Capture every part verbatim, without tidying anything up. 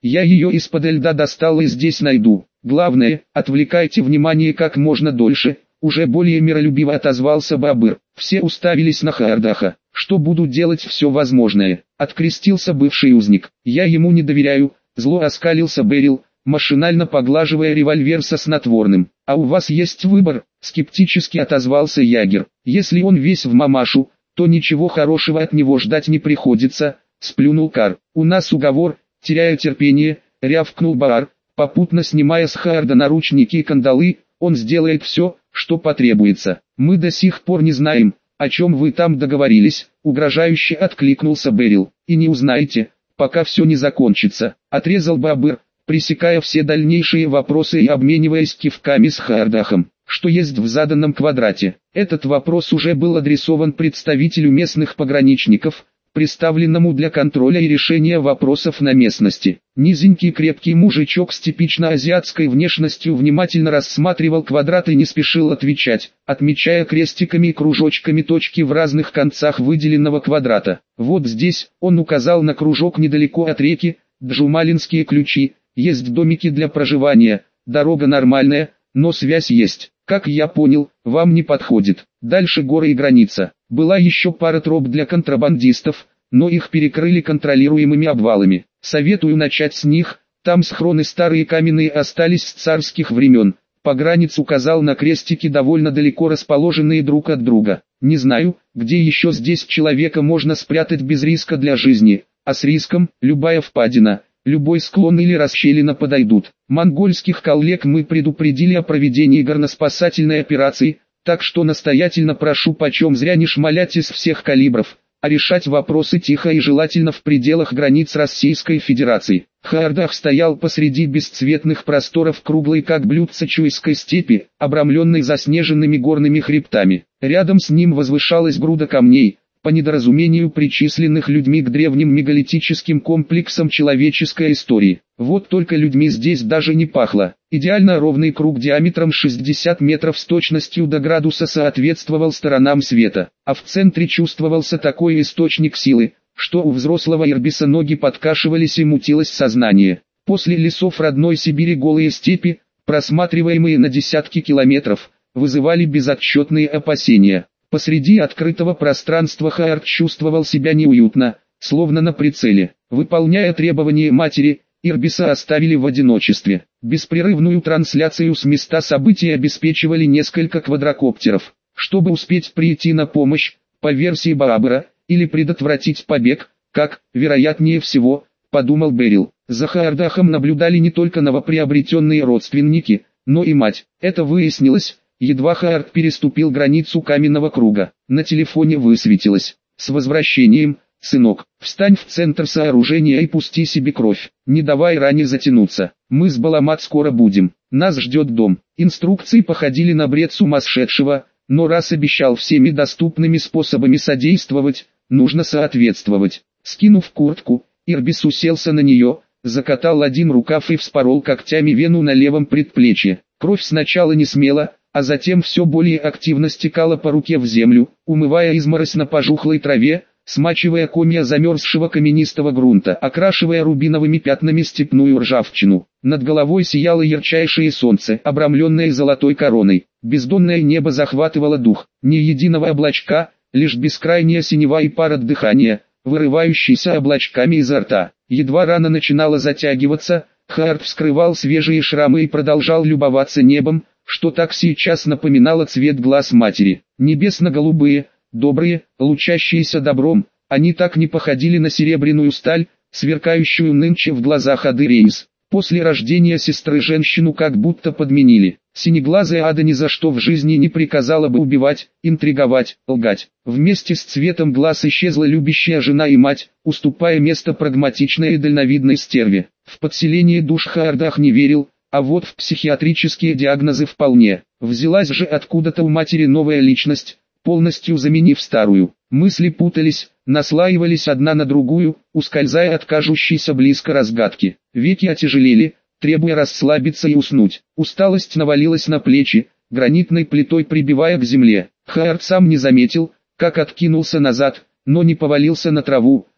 Я ее из-под льда достал и здесь найду. Главное, отвлекайте внимание как можно дольше. Уже более миролюбиво отозвался Бабыр. Все уставились на Хаярдаха. Что буду делать все возможное? Открестился бывший узник. Я ему не доверяю. Зло оскалился Берил, машинально поглаживая револьвер со снотворным. А у вас есть выбор? Скептически отозвался Ягер. Если он весь в мамашу, то ничего хорошего от него ждать не приходится. Сплюнул Кар. У нас уговор. Теряя терпение, рявкнул Баар, попутно снимая с Хаярда наручники и кандалы. Он сделает все, что потребуется. Мы до сих пор не знаем, о чем вы там договорились, угрожающе откликнулся Берил. И не узнаете, пока все не закончится, отрезал Бабыр, пресекая все дальнейшие вопросы и обмениваясь кивками с Хаярдахом. Что есть в заданном квадрате? Этот вопрос уже был адресован представителю местных пограничников, представленному для контроля и решения вопросов на местности. Низенький крепкий мужичок с типично азиатской внешностью внимательно рассматривал квадрат и не спешил отвечать, отмечая крестиками и кружочками точки в разных концах выделенного квадрата. Вот здесь, он указал на кружок недалеко от реки, Джумалинские ключи, есть домики для проживания, дорога нормальная, но связь есть. Как я понял, вам не подходит. Дальше горы и граница. Была еще пара троп для контрабандистов, но их перекрыли контролируемыми обвалами. Советую начать с них, там схроны старые каменные остались с царских времен. Погранец указал на крестики довольно далеко расположенные друг от друга. Не знаю, где еще здесь человека можно спрятать без риска для жизни, а с риском любая впадина. Любой склон или расщелина подойдут. Монгольских коллег мы предупредили о проведении горноспасательной операции, так что настоятельно прошу почем зря не шмалять из всех калибров, а решать вопросы тихо и желательно в пределах границ Российской Федерации. Хаярдах стоял посреди бесцветных просторов круглой как блюдце Чуйской степи, обрамленной заснеженными горными хребтами. Рядом с ним возвышалась груда камней, по недоразумению причисленных людьми к древним мегалитическим комплексам человеческой истории. Вот только людьми здесь даже не пахло. Идеально ровный круг диаметром шестьдесят метров с точностью до градуса соответствовал сторонам света, а в центре чувствовался такой источник силы, что у взрослого Ирбиса ноги подкашивались и мутилось сознание. После лесов родной Сибири голые степи, просматриваемые на десятки километров, вызывали безотчетные опасения. Посреди открытого пространства Хаярд чувствовал себя неуютно, словно на прицеле. Выполняя требования матери, Ирбиса оставили в одиночестве. Беспрерывную трансляцию с места событий обеспечивали несколько квадрокоптеров. Чтобы успеть прийти на помощь, по версии Баабыра, или предотвратить побег, как, вероятнее всего, подумал Берил. За Хаярдахом наблюдали не только новоприобретенные родственники, но и мать. Это выяснилось, едва Хаярд переступил границу каменного круга. На телефоне высветилось: «С возвращением, сынок, встань в центр сооружения и пусти себе кровь, не давай ране затянуться, мы с Баламат скоро будем, нас ждет дом». Инструкции походили на бред сумасшедшего, но раз обещал всеми доступными способами содействовать, нужно соответствовать. Скинув куртку, Ирбис уселся на нее, закатал один рукав и вспорол когтями вену на левом предплечье. Кровь сначала не смела, а затем все более активно стекала по руке в землю, умывая изморозь на пожухлой траве, смачивая комья замерзшего каменистого грунта, окрашивая рубиновыми пятнами степную ржавчину. Над головой сияло ярчайшее солнце, обрамленное золотой короной. Бездонное небо захватывало дух, ни единого облачка, лишь бескрайняя синева и пар от дыхания, вырывающийся облачками изо рта. Едва рана начинала затягиваться, Хаярд вскрывал свежие шрамы и продолжал любоваться небом, что так сейчас напоминало цвет глаз матери. Небесно-голубые, добрые, лучащиеся добром, они так не походили на серебряную сталь, сверкающую нынче в глазах Адыреис. После рождения сестры женщину как будто подменили. Синеглазая Ада ни за что в жизни не приказала бы убивать, интриговать, лгать. Вместе с цветом глаз исчезла любящая жена и мать, уступая место прагматичной и дальновидной стерве. В подселение душ Хаярдах не верил, а вот в психиатрические диагнозы вполне. Взялась же откуда-то у матери новая личность, полностью заменив старую. Мысли путались, наслаивались одна на другую, ускользая от кажущейся близко разгадки. Веки отяжелели, требуя расслабиться и уснуть. Усталость навалилась на плечи, гранитной плитой прибивая к земле. Хаярд сам не заметил, как откинулся назад, но не повалился на траву,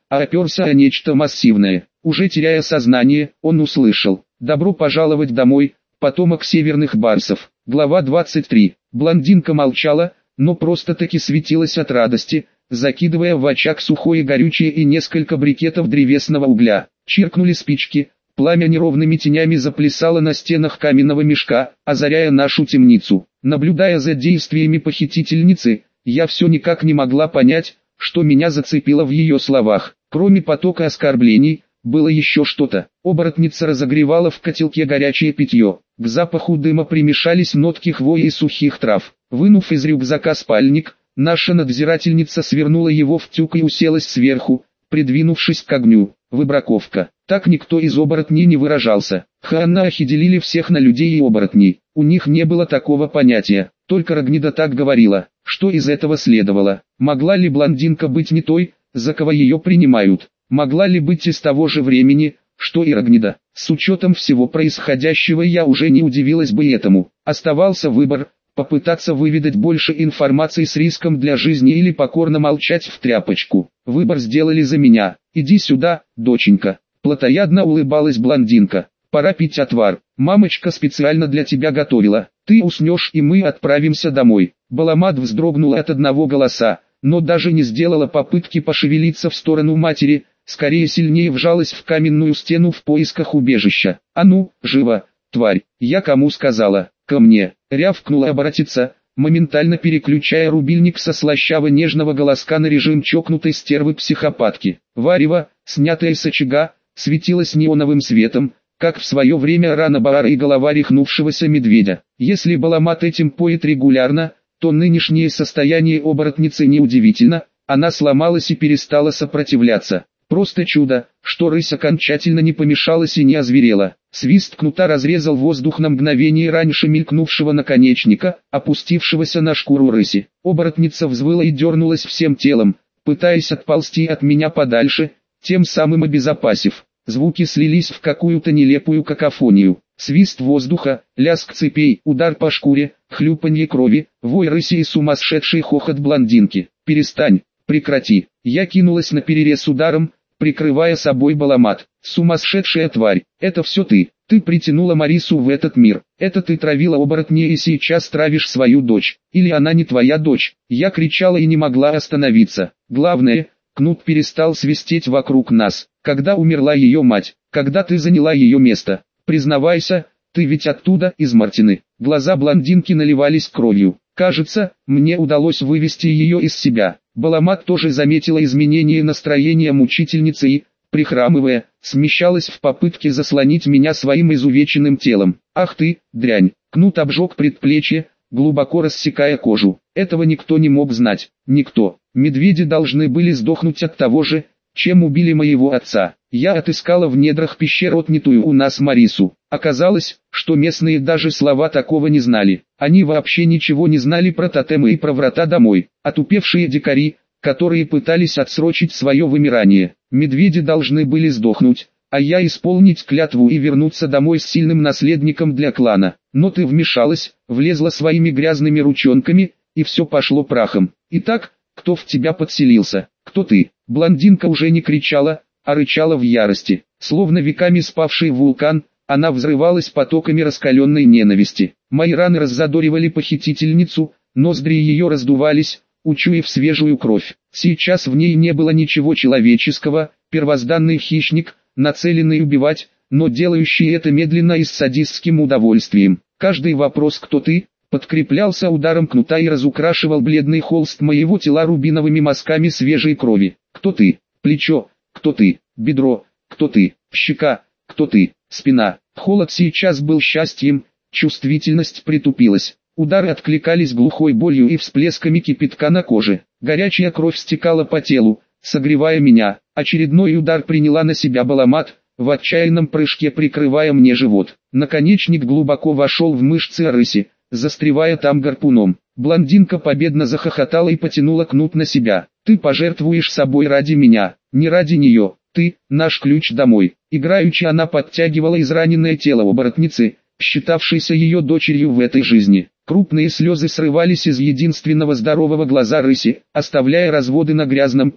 а оперся о нечто массивное. Уже теряя сознание, он услышал: «Добро пожаловать домой, потомок северных барсов». Глава двадцать три. Блондинка молчала, но просто-таки светилась от радости, закидывая в очаг сухое горючее и несколько брикетов древесного угля. Чиркнули спички, пламя неровными тенями заплясало на стенах каменного мешка, озаряя нашу темницу. Наблюдая за действиями похитительницы, я все никак не могла понять, что меня зацепило в ее словах. Кроме потока оскорблений, было еще что-то. Оборотница разогревала в котелке горячее питье. К запаху дыма примешались нотки хвои и сухих трав. Вынув из рюкзака спальник, наша надзирательница свернула его в тюк и уселась сверху, придвинувшись к огню. Выбраковка. Так никто из оборотней не выражался. Хаанахи делили всех на людей и оборотней. У них не было такого понятия. Только Рогнида так говорила. Что из этого следовало? Могла ли блондинка быть не той, за кого ее принимают? Могла ли быть из того же времени, что и Рогнида? С учетом всего происходящего я уже не удивилась бы этому. Оставался выбор: попытаться выведать больше информации с риском для жизни или покорно молчать в тряпочку. Выбор сделали за меня. «Иди сюда, доченька». Плотоядно улыбалась блондинка. «Пора пить отвар. Мамочка специально для тебя готовила. Ты уснешь и мы отправимся домой». Баламат вздрогнула от одного голоса, но даже не сделала попытки пошевелиться в сторону матери, скорее сильнее вжалась в каменную стену в поисках убежища. «А ну, живо, тварь, я кому сказала? Ко мне!» Рявкнула оборотица, моментально переключая рубильник со слащаво-нежного голоска на режим чокнутой стервы-психопатки. Варево, снятое с очага, светилось неоновым светом, как в свое время рана Баара и голова рехнувшегося медведя. Если Баламат этим поет регулярно, то нынешнее состояние оборотницы неудивительно, она сломалась и перестала сопротивляться. Просто чудо, что рысь окончательно не помешалась и не озверела. Свист кнута разрезал воздух на мгновение раньше мелькнувшего наконечника, опустившегося на шкуру рыси. Оборотница взвыла и дернулась всем телом, пытаясь отползти от меня подальше, тем самым обезопасив. Звуки слились в какую-то нелепую какофонию. Свист воздуха, лязг цепей, удар по шкуре, хлюпанье крови, вой рыси и сумасшедший хохот блондинки. «Перестань, прекрати!» Я кинулась на перерез ударом, прикрывая собой Баламат. «Сумасшедшая тварь, это все ты. Ты притянула Марису в этот мир. Это ты травила оборотней и сейчас травишь свою дочь. Или она не твоя дочь?» Я кричала и не могла остановиться. Главное, кнут перестал свистеть вокруг нас. «Когда умерла ее мать? Когда ты заняла ее место? Признавайся, ты ведь оттуда, из Мартины». Глаза блондинки наливались кровью. Кажется, мне удалось вывести ее из себя. Баламат тоже заметила изменение настроения мучительницы и, прихрамывая, смещалась в попытке заслонить меня своим изувеченным телом. «Ах ты, дрянь!» Кнут обжег предплечье, глубоко рассекая кожу. Этого никто не мог знать. Никто. Медведи должны были сдохнуть от того же, чем убили моего отца. Я отыскала в недрах пещер отнятую у нас Марису. Оказалось, что местные даже слова такого не знали. Они вообще ничего не знали про тотемы и про врата домой. Отупевшие дикари, которые пытались отсрочить свое вымирание. Медведи должны были сдохнуть, а я исполнить клятву и вернуться домой с сильным наследником для клана. Но ты вмешалась, влезла своими грязными ручонками, и все пошло прахом. Итак, кто в тебя подселился? Кто ты? Блондинка уже не кричала, а рычала в ярости. Словно веками спавший вулкан, она взрывалась потоками раскаленной ненависти. Мои раны раззадоривали похитительницу, ноздри ее раздувались, учуяв свежую кровь. Сейчас в ней не было ничего человеческого, первозданный хищник, нацеленный убивать, но делающий это медленно и с садистским удовольствием. Каждый вопрос «кто ты?» подкреплялся ударом кнута и разукрашивал бледный холст моего тела рубиновыми мазками свежей крови. «Кто ты?» Плечо. «Кто ты?» Бедро. «Кто ты?» Щека. «Кто ты?» Спина. Холод сейчас был счастьем, чувствительность притупилась. Удары откликались глухой болью и всплесками кипятка на коже. Горячая кровь стекала по телу, согревая меня. Очередной удар приняла на себя Баламат, в отчаянном прыжке прикрывая мне живот. Наконечник глубоко вошел в мышцы рыси, застревая там гарпуном. Блондинка победно захохотала и потянула кнут на себя. «Ты пожертвуешь собой ради меня, не ради нее. Ты – наш ключ домой». Играючи она подтягивала израненное тело оборотницы, считавшейся ее дочерью в этой жизни. Крупные слезы срывались из единственного здорового глаза рыси, оставляя разводы на грязном полу.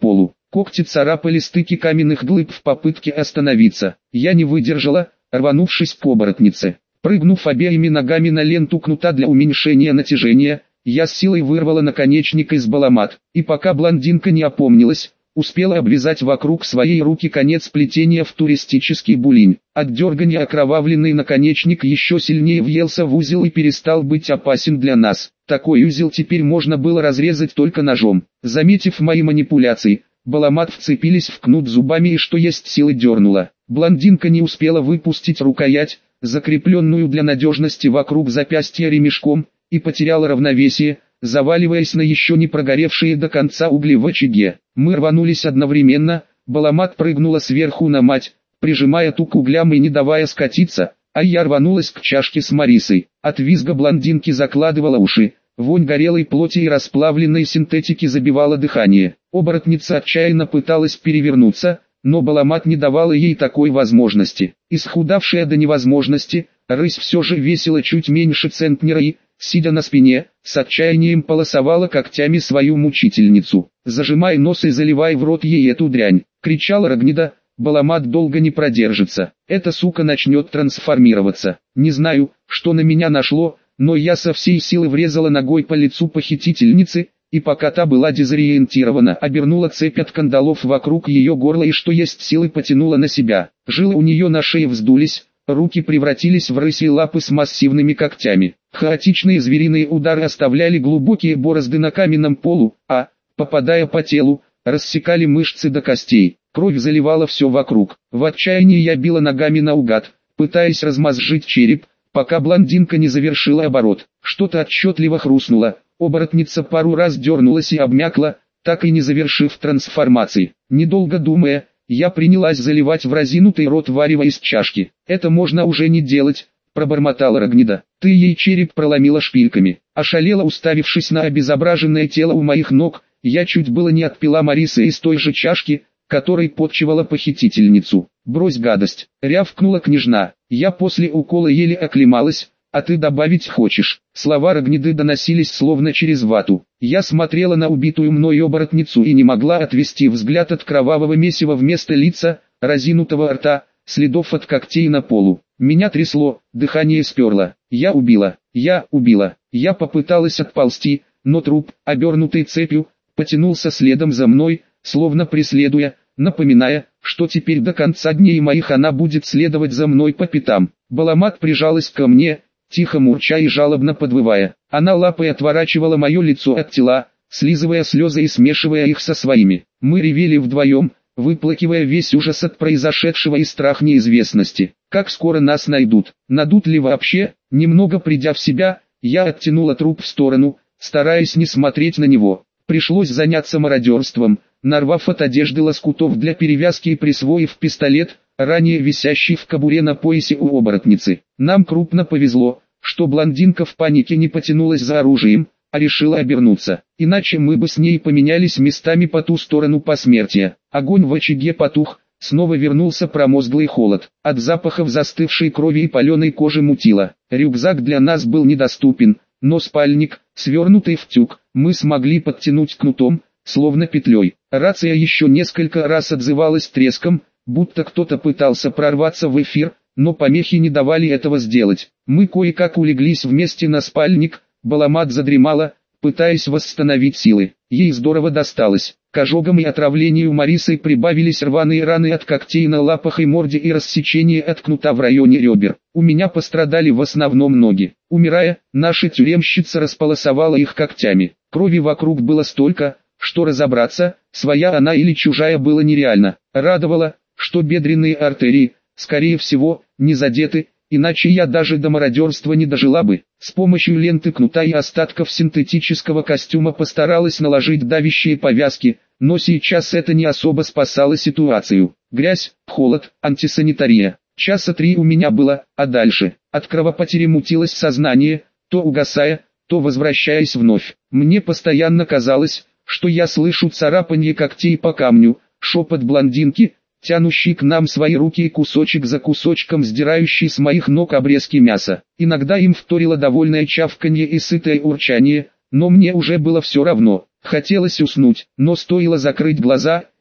Когти царапали стыки каменных глыб в попытке остановиться. Я не выдержала, рванувшись к оборотнице. Прыгнув обеими ногами на ленту кнута для уменьшения натяжения, я с силой вырвала наконечник из баламат, и пока блондинка не опомнилась, успела обвязать вокруг своей руки конец плетения в туристический булинь. От дергания окровавленный наконечник еще сильнее въелся в узел и перестал быть опасен для нас. Такой узел теперь можно было разрезать только ножом. Заметив мои манипуляции, баламат вцепились в кнут зубами и что есть силы дернула. Блондинка не успела выпустить рукоять, закрепленную для надежности вокруг запястья ремешком, и потеряла равновесие, заваливаясь на еще не прогоревшие до конца угли в очаге. Мы рванулись одновременно, баламат прыгнула сверху на мать, прижимая ту к углям и не давая скатиться, а я рванулась к чашке с Марисой. От визга блондинки закладывала уши, вонь горелой плоти и расплавленной синтетики забивала дыхание. Оборотница отчаянно пыталась перевернуться, но баламат не давала ей такой возможности. Исхудавшая до невозможности, рысь все же весила чуть меньше центнера и, сидя на спине, с отчаянием полосовала когтями свою мучительницу. «Зажимай нос и заливай в рот ей эту дрянь!» — кричала Рогнида. «Баламат долго не продержится, эта сука начнет трансформироваться». Не знаю, что на меня нашло, но я со всей силы врезала ногой по лицу похитительницы, и пока та была дезориентирована, обернула цепь от кандалов вокруг ее горла и что есть силы потянула на себя. Жилы у нее на шее вздулись, руки превратились в рысьи лапы с массивными когтями. Хаотичные звериные удары оставляли глубокие борозды на каменном полу, а, попадая по телу, рассекали мышцы до костей. Кровь заливала все вокруг. В отчаянии я била ногами наугад, пытаясь размозжить череп, пока блондинка не завершила оборот. Что-то отчетливо хрустнуло, оборотница пару раз дернулась и обмякла, так и не завершив трансформации. Недолго думая, я принялась заливать в разинутый рот варево из чашки. «Это можно уже не делать», — пробормотала Рогнида. «Ты ей череп проломила шпильками». Ошалела, уставившись на обезображенное тело у моих ног, я чуть было не отпила Марисы из той же чашки, которой подчивала похитительницу. «Брось гадость», — рявкнула княжна. Я после укола еле оклемалась. «А ты добавить хочешь?» Слова Рогниды доносились словно через вату. Я смотрела на убитую мной оборотницу и не могла отвести взгляд от кровавого месива вместо лица, разинутого рта, следов от когтей на полу. Меня трясло, дыхание сперло. Я убила, я убила. Я попыталась отползти, но труп, обернутый цепью, потянулся следом за мной, словно преследуя, напоминая, что теперь до конца дней моих она будет следовать за мной по пятам. Баламат прижалась ко мне, тихо мурча и жалобно подвывая. Она лапой отворачивала мое лицо от тела, слизывая слезы и смешивая их со своими. Мы ревели вдвоем, выплакивая весь ужас от произошедшего и страх неизвестности. Как скоро нас найдут? Найдут ли вообще? Немного придя в себя, я оттянула труп в сторону, стараясь не смотреть на него. Пришлось заняться мародерством, нарвав от одежды лоскутов для перевязки и присвоив пистолет, ранее висящий в кобуре на поясе у оборотницы. Нам крупно повезло, что блондинка в панике не потянулась за оружием, а решила обернуться. Иначе мы бы с ней поменялись местами по ту сторону посмертия. Огонь в очаге потух, снова вернулся промозглый холод. От запахов застывшей крови и паленой кожи мутило. Рюкзак для нас был недоступен, но спальник, свернутый в тюк, мы смогли подтянуть кнутом, словно петлей. Рация еще несколько раз отзывалась треском, будто кто-то пытался прорваться в эфир, но помехи не давали этого сделать. Мы кое-как улеглись вместе на спальник, Баламат задремала, пытаясь восстановить силы. Ей здорово досталось. К ожогам и отравлению Марисы прибавились рваные раны от когтей на лапах и морде и рассечение от кнута в районе ребер. У меня пострадали в основном ноги. Умирая, наша тюремщица располосовала их когтями. Крови вокруг было столько, что разобраться, своя она или чужая, было нереально. Радовало, что бедренные артерии, скорее всего, не задеты, иначе я даже до мародерства не дожила бы. С помощью ленты кнута и остатков синтетического костюма постаралась наложить давящие повязки, но сейчас это не особо спасало ситуацию. Грязь, холод, антисанитария. Часа три у меня было, а дальше, от кровопотери мутилось сознание, то угасая, то возвращаясь вновь. Мне постоянно казалось, что я слышу царапанье когтей по камню, шепот блондинки, тянущий к нам свои руки и кусочек за кусочком сдирающий с моих ног обрезки мяса. Иногда им вторило довольное чавканье и сытое урчание, но мне уже было все равно. Хотелось уснуть, но стоило закрыть глаза,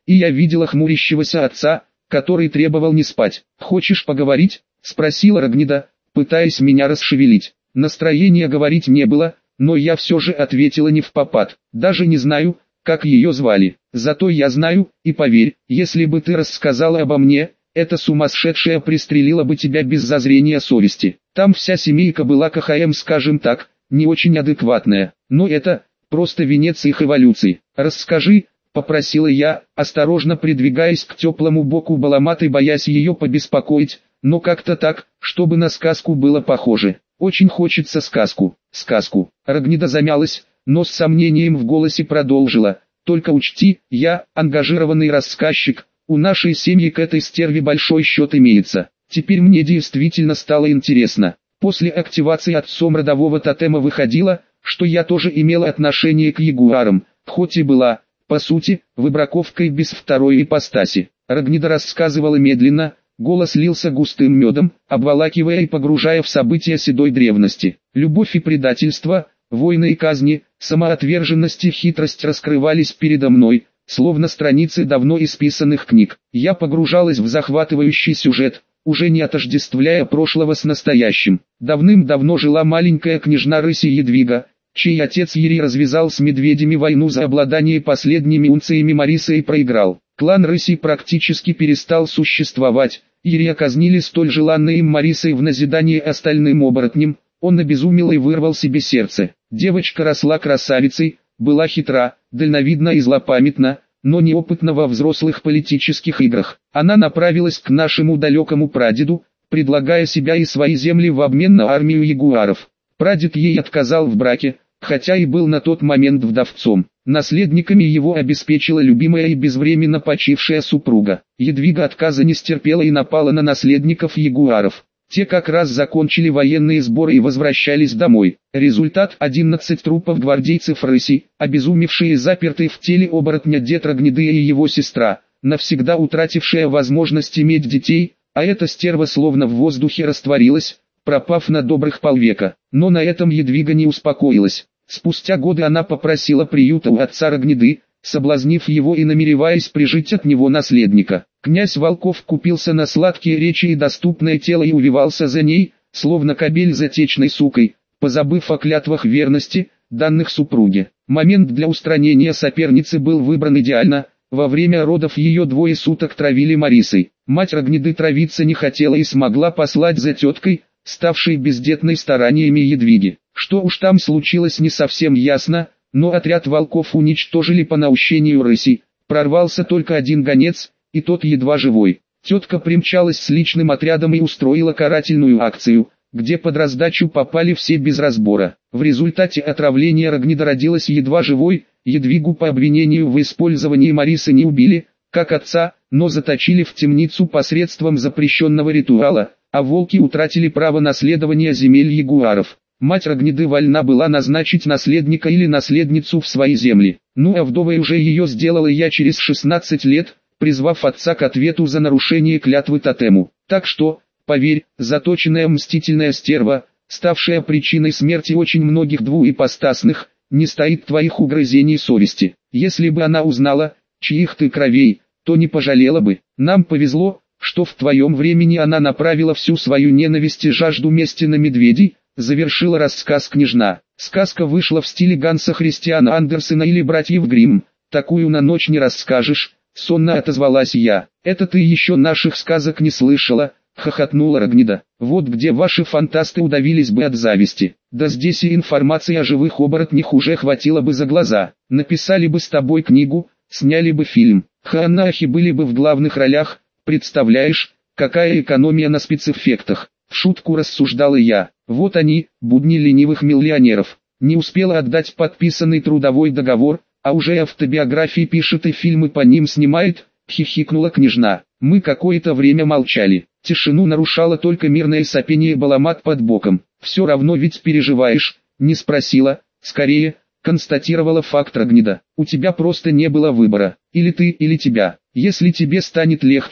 и я видела хмурящегося отца, который требовал не спать. «Хочешь поговорить?» – спросила Рогнеда, пытаясь меня расшевелить. Настроения говорить не было, но я все же ответила не впопад. Даже не знаю, как ее звали. Зато я знаю, и поверь, если бы ты рассказала обо мне, эта сумасшедшая пристрелила бы тебя без зазрения совести. Там вся семейка была КХМ, скажем так, не очень адекватная, но это просто венец их эволюции. Расскажи, попросила я, осторожно придвигаясь к теплому боку Баламаты, боясь ее побеспокоить, но как-то так, чтобы на сказку было похоже. Очень хочется сказку, сказку. Рогнеда замялась, но с сомнением в голосе продолжила. Только учти, я ангажированный рассказчик, у нашей семьи к этой стерве большой счет имеется. Теперь мне действительно стало интересно. После активации отцом родового тотема выходило, что я тоже имела отношение к ягуарам, хоть и была, по сути, выбраковкой без второй ипостаси. Рогнеда рассказывала медленно, голос лился густым медом, обволакивая и погружая в события седой древности. Любовь и предательство, войны и казни, самоотверженность и хитрость раскрывались передо мной, словно страницы давно исписанных книг. Я погружалась в захватывающий сюжет, уже не отождествляя прошлого с настоящим. Давным-давно жила маленькая княжна Рыси Едвига, чей отец Ири развязал с медведями войну за обладание последними унциями Мариса и проиграл. Клан Рыси практически перестал существовать, Ирия казнили столь желанной им Марисой в назидание остальным оборотням, он обезумел и вырвал себе сердце. Девочка росла красавицей, была хитра, дальновидна и злопамятна, но неопытна во взрослых политических играх. Она направилась к нашему далекому прадеду, предлагая себя и свои земли в обмен на армию ягуаров. Прадед ей отказал в браке, хотя и был на тот момент вдовцом. Наследниками его обеспечила любимая и безвременно почившая супруга. Едвига отказа не стерпела и напала на наследников ягуаров. Те как раз закончили военные сборы и возвращались домой. Результат: одиннадцать трупов гвардейцев Рыси, обезумевшие и запертые в теле оборотня дед Рогнеды и его сестра, навсегда утратившая возможность иметь детей, а эта стерва словно в воздухе растворилась, пропав на добрых полвека. Но на этом Едвига не успокоилась. Спустя годы она попросила приюта у отца Рогнеды, соблазнив его и намереваясь прижить от него наследника. Князь Волков купился на сладкие речи и доступное тело и увивался за ней, словно кобель за течной сукой, позабыв о клятвах верности, данных супруге. Момент для устранения соперницы был выбран идеально. Во время родов ее двое суток травили Марисой. Мать Рогнеды травиться не хотела и смогла послать за теткой, ставшей бездетной стараниями Едвиги. Что уж там случилось, не совсем ясно, но отряд волков уничтожили по наущению Рыси. Прорвался только один гонец, и тот едва живой. Тетка примчалась с личным отрядом и устроила карательную акцию, где под раздачу попали все без разбора. В результате отравления Рогнеда родилась едва живой. Едвигу по обвинению в использовании Марисы не убили, как отца, но заточили в темницу посредством запрещенного ритуала, а волки утратили право наследования земель ягуаров. Мать Рогнеды вольна была назначить наследника или наследницу в свои земли. Ну а вдовой уже ее сделала я через шестнадцать лет, призвав отца к ответу за нарушение клятвы тотему. Так что, поверь, заточенная мстительная стерва, ставшая причиной смерти очень многих двуипостасных, не стоит твоих угрызений совести. Если бы она узнала, чьих ты кровей, то не пожалела бы. Нам повезло, что в твоем времени она направила всю свою ненависть и жажду мести на медведей, завершила рассказ княжна. Сказка вышла в стиле Ганса Христиана Андерсена или братьев Гримм. Такую на ночь не расскажешь, сонно отозвалась я. Это ты еще наших сказок не слышала, хохотнула Рогнеда. Вот где ваши фантасты удавились бы от зависти. Да здесь и информации о живых оборотнях уже хватило бы за глаза. Написали бы с тобой книгу, сняли бы фильм. Хаанахи были бы в главных ролях, представляешь, какая экономия на спецэффектах. В шутку рассуждала я. Вот они, будни ленивых миллионеров. Не успела отдать подписанный трудовой договор, а уже автобиографии пишет и фильмы по ним снимает, хихикнула княжна. Мы какое-то время молчали. Тишину нарушало только мирное сопение Баламат под боком. Все равно ведь переживаешь, не спросила, скорее, констатировала факт Рогнеда. У тебя просто не было выбора. Или ты, или тебя. Если тебе станет легче,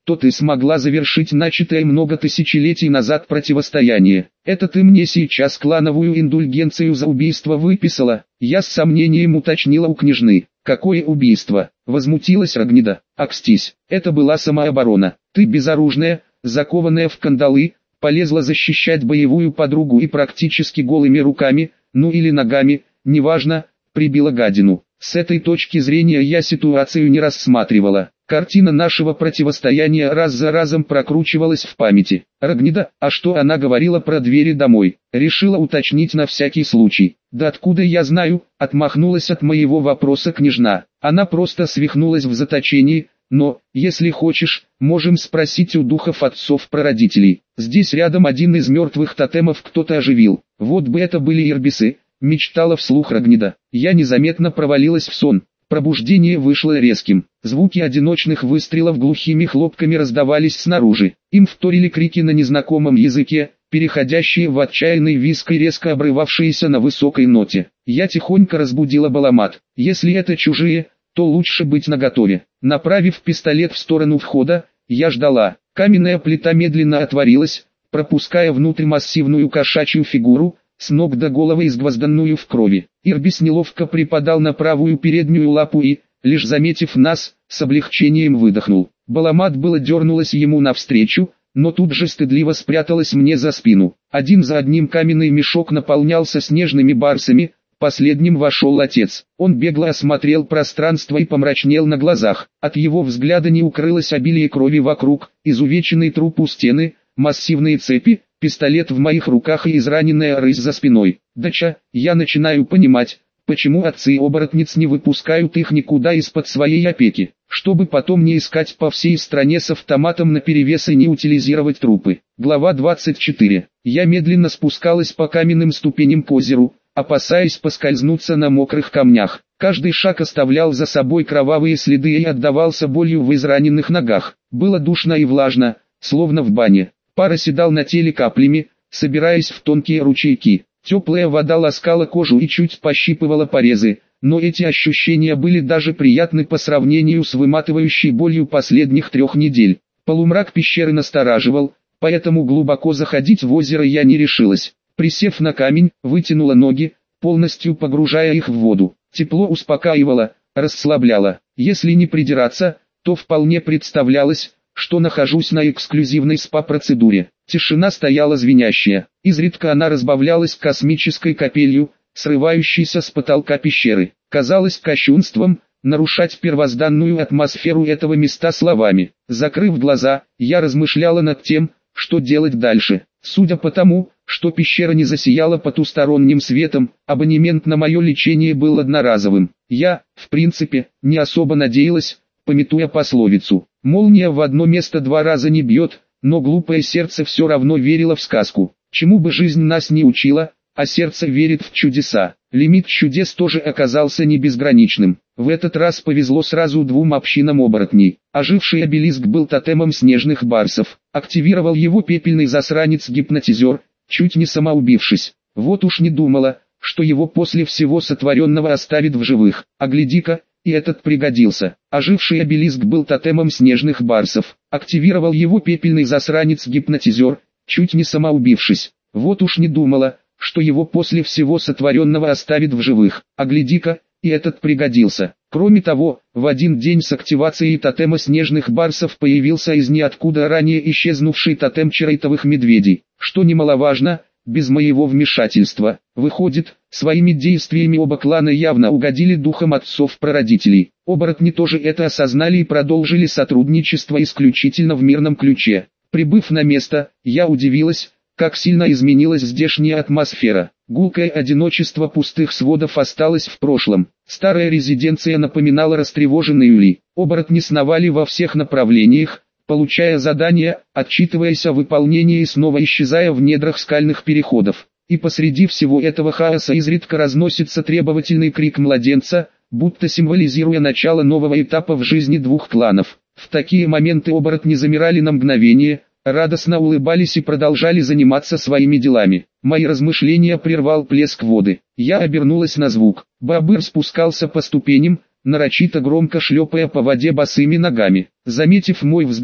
то ты смогла завершить начатое много тысячелетий назад противостояние. Это ты мне сейчас клановую индульгенцию за убийство выписала? Я с сомнением уточнила у княжны. Какое убийство? Возмутилась Рогнеда. Акстись, это была самооборона. Ты безоружная, закованная в кандалы, полезла защищать боевую подругу и практически голыми руками, ну или ногами, неважно, прибила гадину. С этой точки зрения я ситуацию не рассматривала. Картина нашего противостояния раз за разом прокручивалась в памяти. Рогнеда, а что она говорила про двери домой? Решила уточнить на всякий случай. Да откуда я знаю, отмахнулась от моего вопроса княжна. Она просто свихнулась в заточении, но, если хочешь, можем спросить у духов отцов-прародителей. Здесь рядом один из мертвых тотемов кто-то оживил. Вот бы это были ирбисы, мечтала вслух Рогнеда. Я незаметно провалилась в сон. Пробуждение вышло резким. Звуки одиночных выстрелов глухими хлопками раздавались снаружи. Им вторили крики на незнакомом языке, переходящие в отчаянный визг и резко обрывавшиеся на высокой ноте. Я тихонько разбудила Баламат. Если это чужие, то лучше быть наготове. Направив пистолет в сторону входа, я ждала. Каменная плита медленно отворилась, пропуская внутрь массивную кошачью фигуру, с ног до головы изгвозданную в крови. Ирбис неловко припадал на правую переднюю лапу и, лишь заметив нас, с облегчением выдохнул. Баламат было дернулась ему навстречу, но тут же стыдливо спряталась мне за спину. Один за одним каменный мешок наполнялся снежными барсами, последним вошел отец. Он бегло осмотрел пространство и помрачнел на глазах. От его взгляда не укрылось обилие крови вокруг, изувеченный труп у стены, массивные цепи, пистолет в моих руках и израненная рысь за спиной. Дача, я начинаю понимать, почему отцы-оборотниц не выпускают их никуда из-под своей опеки, чтобы потом не искать по всей стране с автоматом наперевес и не утилизировать трупы. Глава двадцать четыре. Я медленно спускалась по каменным ступеням к озеру, опасаясь поскользнуться на мокрых камнях. Каждый шаг оставлял за собой кровавые следы и отдавался болью в израненных ногах. Было душно и влажно, словно в бане. Пар оседал на теле каплями, собираясь в тонкие ручейки. Теплая вода ласкала кожу и чуть пощипывала порезы, но эти ощущения были даже приятны по сравнению с выматывающей болью последних трех недель. Полумрак пещеры настораживал, поэтому глубоко заходить в озеро я не решилась. Присев на камень, вытянула ноги, полностью погружая их в воду. Тепло успокаивало, расслабляло. Если не придираться, то вполне представлялось, что нахожусь на эксклюзивной спа-процедуре. Тишина стояла звенящая. Изредка она разбавлялась космической капелью, срывающейся с потолка пещеры. Казалось кощунством нарушать первозданную атмосферу этого места словами. Закрыв глаза, я размышляла над тем, что делать дальше. Судя по тому, что пещера не засияла потусторонним светом, абонемент на мое лечение был одноразовым. Я, в принципе, не особо надеялась, памятуя пословицу: «Молния в одно место два раза не бьет», но глупое сердце все равно верило в сказку. Чему бы жизнь нас не учила, а сердце верит в чудеса. Лимит чудес тоже оказался не безграничным. В этот раз повезло сразу двум общинам оборотней. Оживший обелиск был тотемом снежных барсов. Активировал его пепельный засранец-гипнотизер, чуть не самоубившись. Вот уж не думала, что его после всего сотворенного оставит в живых. А гляди-ка, и этот пригодился. Оживший обелиск был тотемом снежных барсов. Активировал его пепельный засранец-гипнотизер, чуть не самоубившись. Вот уж не думала, что его после всего сотворенного оставит в живых. А гляди-ка, и этот пригодился. Кроме того, в один день с активацией тотема снежных барсов появился из ниоткуда ранее исчезнувший тотем чарейтовых медведей. Что немаловажно, без моего вмешательства. Выходит, своими действиями оба клана явно угодили духам отцов-прародителей. Оборотни тоже это осознали и продолжили сотрудничество исключительно в мирном ключе. Прибыв на место, я удивилась, как сильно изменилась здешняя атмосфера. Гулкое одиночество пустых сводов осталось в прошлом. Старая резиденция напоминала растревоженный улей. Оборотни сновали во всех направлениях, получая задания, отчитываясь о выполнении и снова исчезая в недрах скальных переходов. И посреди всего этого хаоса изредка разносится требовательный крик младенца, будто символизируя начало нового этапа в жизни двух кланов. В такие моменты оборотни замирали на мгновение, радостно улыбались и продолжали заниматься своими делами. Мои размышления прервал плеск воды. Я обернулась на звук. Бабыр спускался по ступеням, нарочито громко шлепая по воде босыми ногами. Заметив мой взгляд,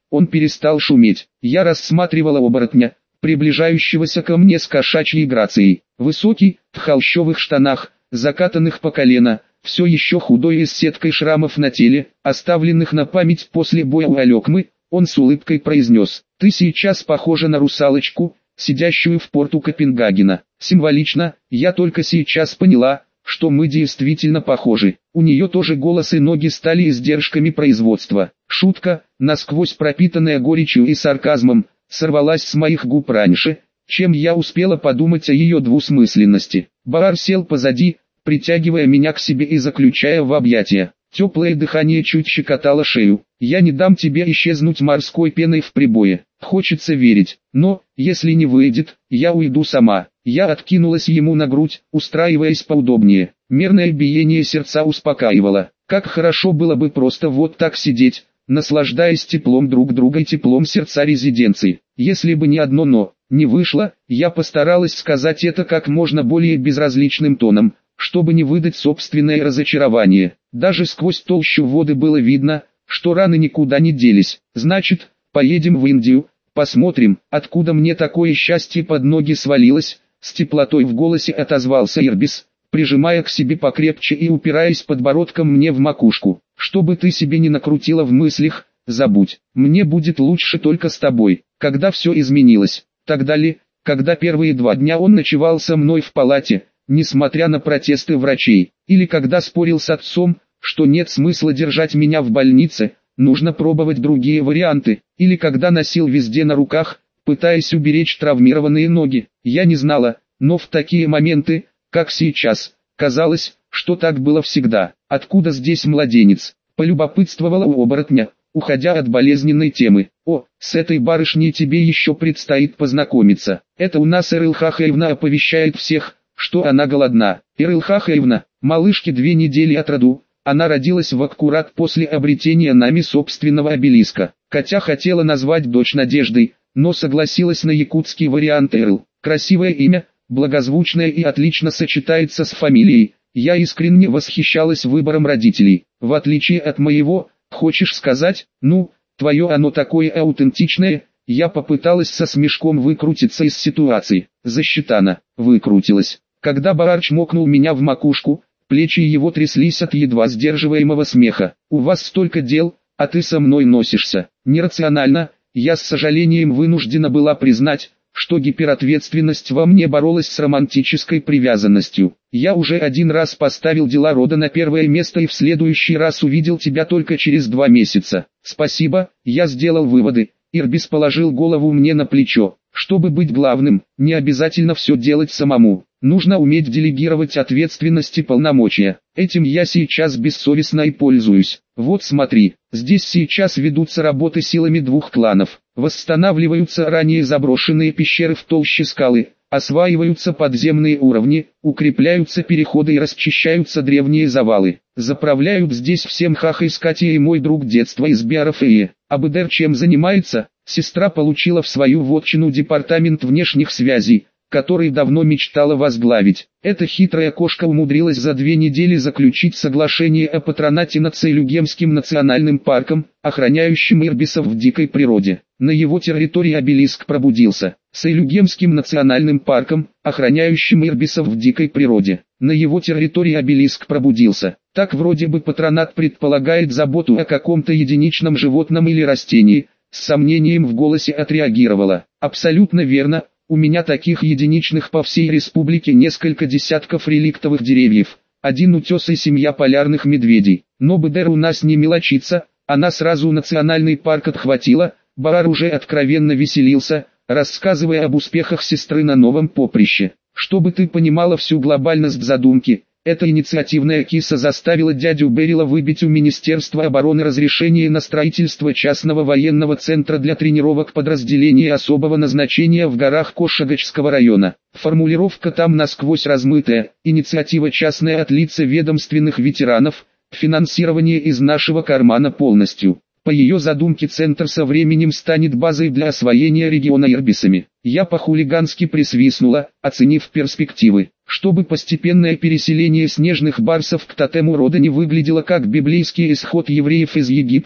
он перестал шуметь. Я рассматривала оборотня, приближающегося ко мне с кошачьей грацией. Высокий, в холщовых штанах, закатанных по колено, все еще худой и с сеткой шрамов на теле, оставленных на память после боя у Алекмы, он с улыбкой произнес: «Ты сейчас похожа на русалочку, сидящую в порту Копенгагена». Символично, я только сейчас поняла, что мы действительно похожи. У нее тоже голос и ноги стали издержками производства. Шутка, насквозь пропитанная горечью и сарказмом, сорвалась с моих губ раньше, чем я успела подумать о ее двусмысленности. Баар сел позади, притягивая меня к себе и заключая в объятия. Теплое дыхание чуть щекотало шею. «Я не дам тебе исчезнуть морской пеной в прибое. Хочется верить, но, если не выйдет, я уйду сама». Я откинулась ему на грудь, устраиваясь поудобнее. Мерное биение сердца успокаивало. Как хорошо было бы просто вот так сидеть, наслаждаясь теплом друг друга и теплом сердца резиденции. Если бы не одно «но», не вышло, я постаралась сказать это как можно более безразличным тоном, чтобы не выдать собственное разочарование. Даже сквозь толщу воды было видно, что раны никуда не делись. «Значит, поедем в Индию, посмотрим, откуда мне такое счастье под ноги свалилось», с теплотой в голосе отозвался Ирбис, прижимая к себе покрепче и упираясь подбородком мне в макушку. «Что бы ты себе ни накрутила в мыслях, забудь, мне будет лучше только с тобой». Когда все изменилось, тогда ли, когда первые два дня он ночевал со мной в палате, несмотря на протесты врачей, или когда спорил с отцом, что нет смысла держать меня в больнице, нужно пробовать другие варианты, или когда носил везде на руках, пытаясь уберечь травмированные ноги. Я не знала, но в такие моменты, как сейчас, казалось, что так было всегда. «Откуда здесь младенец?» – полюбопытствовала у оборотня, уходя от болезненной темы. «О, с этой барышней тебе еще предстоит познакомиться. Это у нас Эрылхахаевна оповещает всех, что она голодна». Эрылхахаевна, малышке две недели от роду, она родилась в аккурат после обретения нами собственного обелиска. Катя хотела назвать дочь Надеждой, но согласилась на якутский вариант Эрл. Красивое имя, благозвучное и отлично сочетается с фамилией. Я искренне восхищалась выбором родителей. В отличие от моего, хочешь сказать, ну, твое оно такое аутентичное. Я попыталась со смешком выкрутиться из ситуации. Засчитано, выкрутилась. Когда Баар чмокнул меня в макушку, плечи его тряслись от едва сдерживаемого смеха. «У вас столько дел, а ты со мной носишься». Нерационально, я с сожалением вынуждена была признать, что гиперответственность во мне боролась с романтической привязанностью. «Я уже один раз поставил дела рода на первое место и в следующий раз увидел тебя только через два месяца». «Спасибо, я сделал выводы». Ирбис положил голову мне на плечо. «Чтобы быть главным, не обязательно все делать самому. Нужно уметь делегировать ответственность и полномочия. Этим я сейчас бессовестно и пользуюсь. Вот смотри, здесь сейчас ведутся работы силами двух кланов. Восстанавливаются ранее заброшенные пещеры в толще скалы, осваиваются подземные уровни, укрепляются переходы и расчищаются древние завалы. Заправляют здесь всем Хахой с Катей и мой друг детства из Биарафеи. Абдер чем занимается?» Сестра получила в свою вотчину департамент внешних связей, который давно мечтала возглавить. Эта хитрая кошка умудрилась за две недели заключить соглашение о патронате над Сейлюгемским национальным парком, охраняющим ирбисов в дикой природе. На его территории обелиск пробудился. Сейлюгемским национальным парком, охраняющим ирбисов в дикой природе. На его территории обелиск пробудился. Так вроде бы патронат предполагает заботу о каком-то единичном животном или растении. С сомнением в голосе отреагировала. «Абсолютно верно. У меня таких единичных по всей республике несколько десятков реликтовых деревьев, один утес и семья полярных медведей. Но БДР у нас не мелочится, она сразу национальный парк отхватила». Баар уже откровенно веселился, рассказывая об успехах сестры на новом поприще. «Чтобы ты понимала всю глобальность задумки, эта инициативная киса заставила дядю Берила выбить у Министерства обороны разрешение на строительство частного военного центра для тренировок подразделений особого назначения в горах Кошагачского района. Формулировка там насквозь размытая, инициатива частная от лица ведомственных ветеранов, финансирование из нашего кармана полностью. По ее задумке центр со временем станет базой для освоения региона ирбисами». Я по-хулигански присвистнула, оценив перспективы. Чтобы постепенное переселение снежных барсов к тотему рода не выглядело как библейский исход евреев из Египта,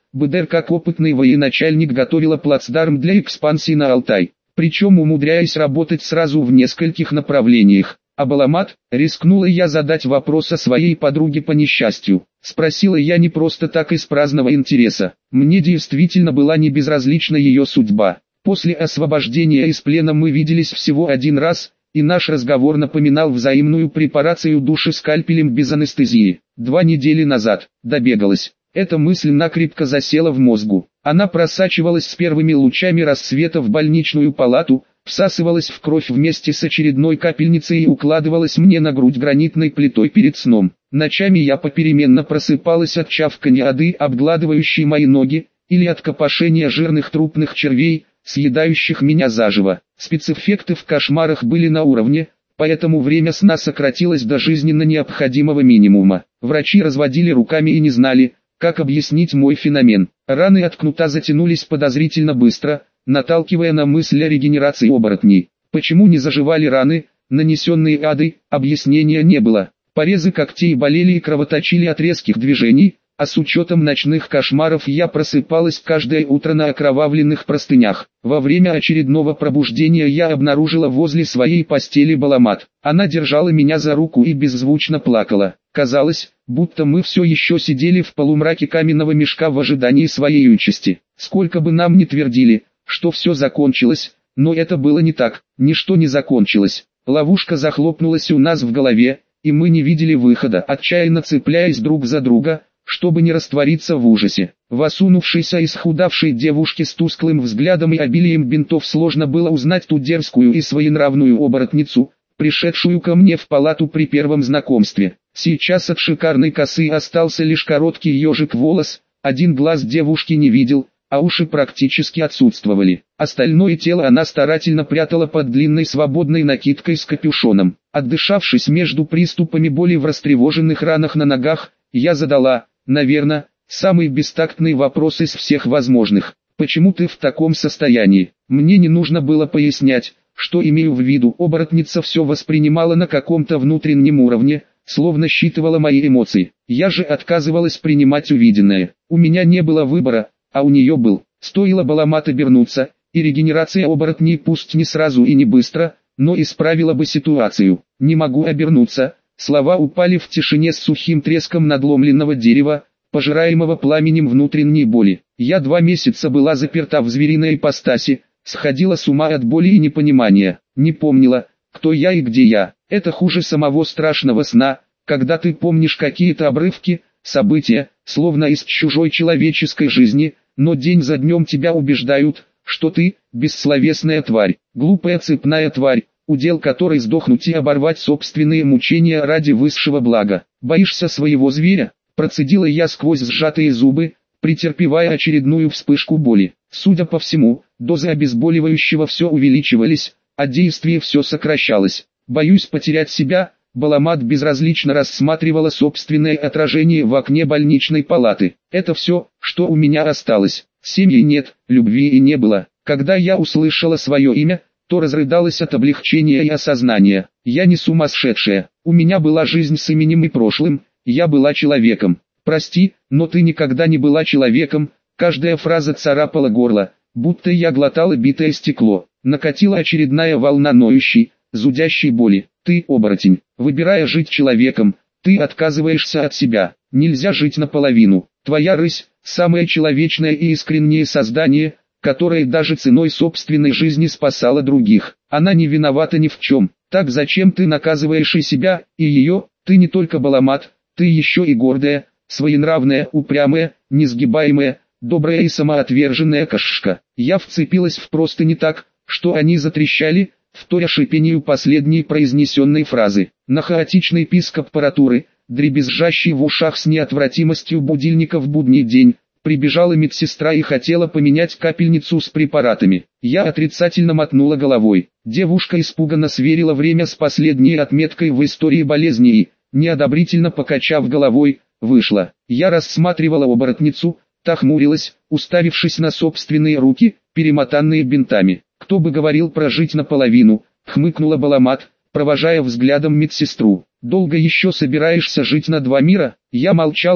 БДР как опытный военачальник готовила плацдарм для экспансии на Алтай, причем умудряясь работать сразу в нескольких направлениях. А Баламат, рискнула я задать вопрос о своей подруге по несчастью. Спросила я не просто так из праздного интереса. Мне действительно была не безразлична ее судьба. После освобождения из плена мы виделись всего один раз, и наш разговор напоминал взаимную препарацию души скальпелем без анестезии. Два недели назад, добегалась. Эта мысль накрепко засела в мозгу. Она просачивалась с первыми лучами рассвета в больничную палату, всасывалась в кровь вместе с очередной капельницей и укладывалась мне на грудь гранитной плитой перед сном. Ночами я попеременно просыпалась от чавканья оды, обгладывающей мои ноги, или от копошения жирных трупных червей, съедающих меня заживо. Спецэффекты в кошмарах были на уровне, поэтому время сна сократилось до жизненно необходимого минимума. Врачи разводили руками и не знали, как объяснить мой феномен. Раны от кнута затянулись подозрительно быстро, наталкивая на мысль о регенерации оборотней. Почему не заживали раны, нанесенные адой, объяснения не было. Порезы когтей болели и кровоточили от резких движений, а с учетом ночных кошмаров я просыпалась каждое утро на окровавленных простынях. Во время очередного пробуждения я обнаружила возле своей постели Баламат. Она держала меня за руку и беззвучно плакала. Казалось, будто мы все еще сидели в полумраке каменного мешка в ожидании своей участи. Сколько бы нам ни твердили, что все закончилось, но это было не так, ничто не закончилось. Ловушка захлопнулась у нас в голове, и мы не видели выхода, отчаянно цепляясь друг за друга, чтобы не раствориться в ужасе. В осунувшейся и исхудавшей девушке с тусклым взглядом и обилием бинтов сложно было узнать ту дерзкую и своенравную оборотницу, пришедшую ко мне в палату при первом знакомстве. Сейчас от шикарной косы остался лишь короткий ежик волос, один глаз девушки не видел, а уши практически отсутствовали. Остальное тело она старательно прятала под длинной свободной накидкой с капюшоном. Отдышавшись между приступами боли в растревоженных ранах на ногах, я задала, наверное, самый бестактный вопрос из всех возможных. Почему ты в таком состоянии? Мне не нужно было пояснять, что имею в виду. Оборотница все воспринимала на каком-то внутреннем уровне, словно считывала мои эмоции. Я же отказывалась принимать увиденное. У меня не было выбора, а у нее был. Стоило Баламат обернуться, и регенерация оборотней пусть не сразу и не быстро, но исправила бы ситуацию. Не могу обернуться. Слова упали в тишине с сухим треском надломленного дерева, пожираемого пламенем внутренней боли. Я два месяца была заперта в звериной ипостаси, сходила с ума от боли и непонимания, не помнила, кто я и где я. Это хуже самого страшного сна, когда ты помнишь какие-то обрывки, события, словно из чужой человеческой жизни, но день за днем тебя убеждают, что ты – бессловесная тварь, глупая цепная тварь, удел которой сдохнуть и оборвать собственные мучения ради высшего блага. Боишься своего зверя? Процедила я сквозь сжатые зубы, претерпевая очередную вспышку боли. Судя по всему, дозы обезболивающего все увеличивались, а действие все сокращалось. Боюсь потерять себя. Баламат безразлично рассматривала собственное отражение в окне больничной палаты. Это все, что у меня осталось. Семьи нет, любви и не было. Когда я услышала свое имя, то разрыдалась от облегчения и осознания. Я не сумасшедшая. У меня была жизнь с именем и прошлым. Я была человеком. Прости, но ты никогда не была человеком. Каждая фраза царапала горло, будто я глотала битое стекло. Накатила очередная волна ноющей, зудящей боли. Ты оборотень. Выбирая жить человеком, ты отказываешься от себя. Нельзя жить наполовину. Твоя рысь – самое человечное и искреннее создание, которое даже ценой собственной жизни спасало других. Она не виновата ни в чем. Так зачем ты наказываешь и себя, и ее? Ты не только Баламат, ты еще и гордая, своенравная, упрямая, несгибаемая, добрая и самоотверженная кошка. Я вцепилась в простыни так, что они затрещали, вторя шипению последней произнесенной фразы. На хаотичный писк аппаратуры, дребезжащий в ушах с неотвратимостью будильника в будний день, прибежала медсестра и хотела поменять капельницу с препаратами. Я отрицательно мотнула головой. Девушка испуганно сверила время с последней отметкой в истории болезни и, неодобрительно покачав головой, вышла. Я рассматривала оборотницу, та хмурилась, уставившись на собственные руки, перемотанные бинтами. Кто бы говорил про жить наполовину, хмыкнула Баламат, провожая взглядом медсестру. Долго еще собираешься жить на два мира? Я молчала,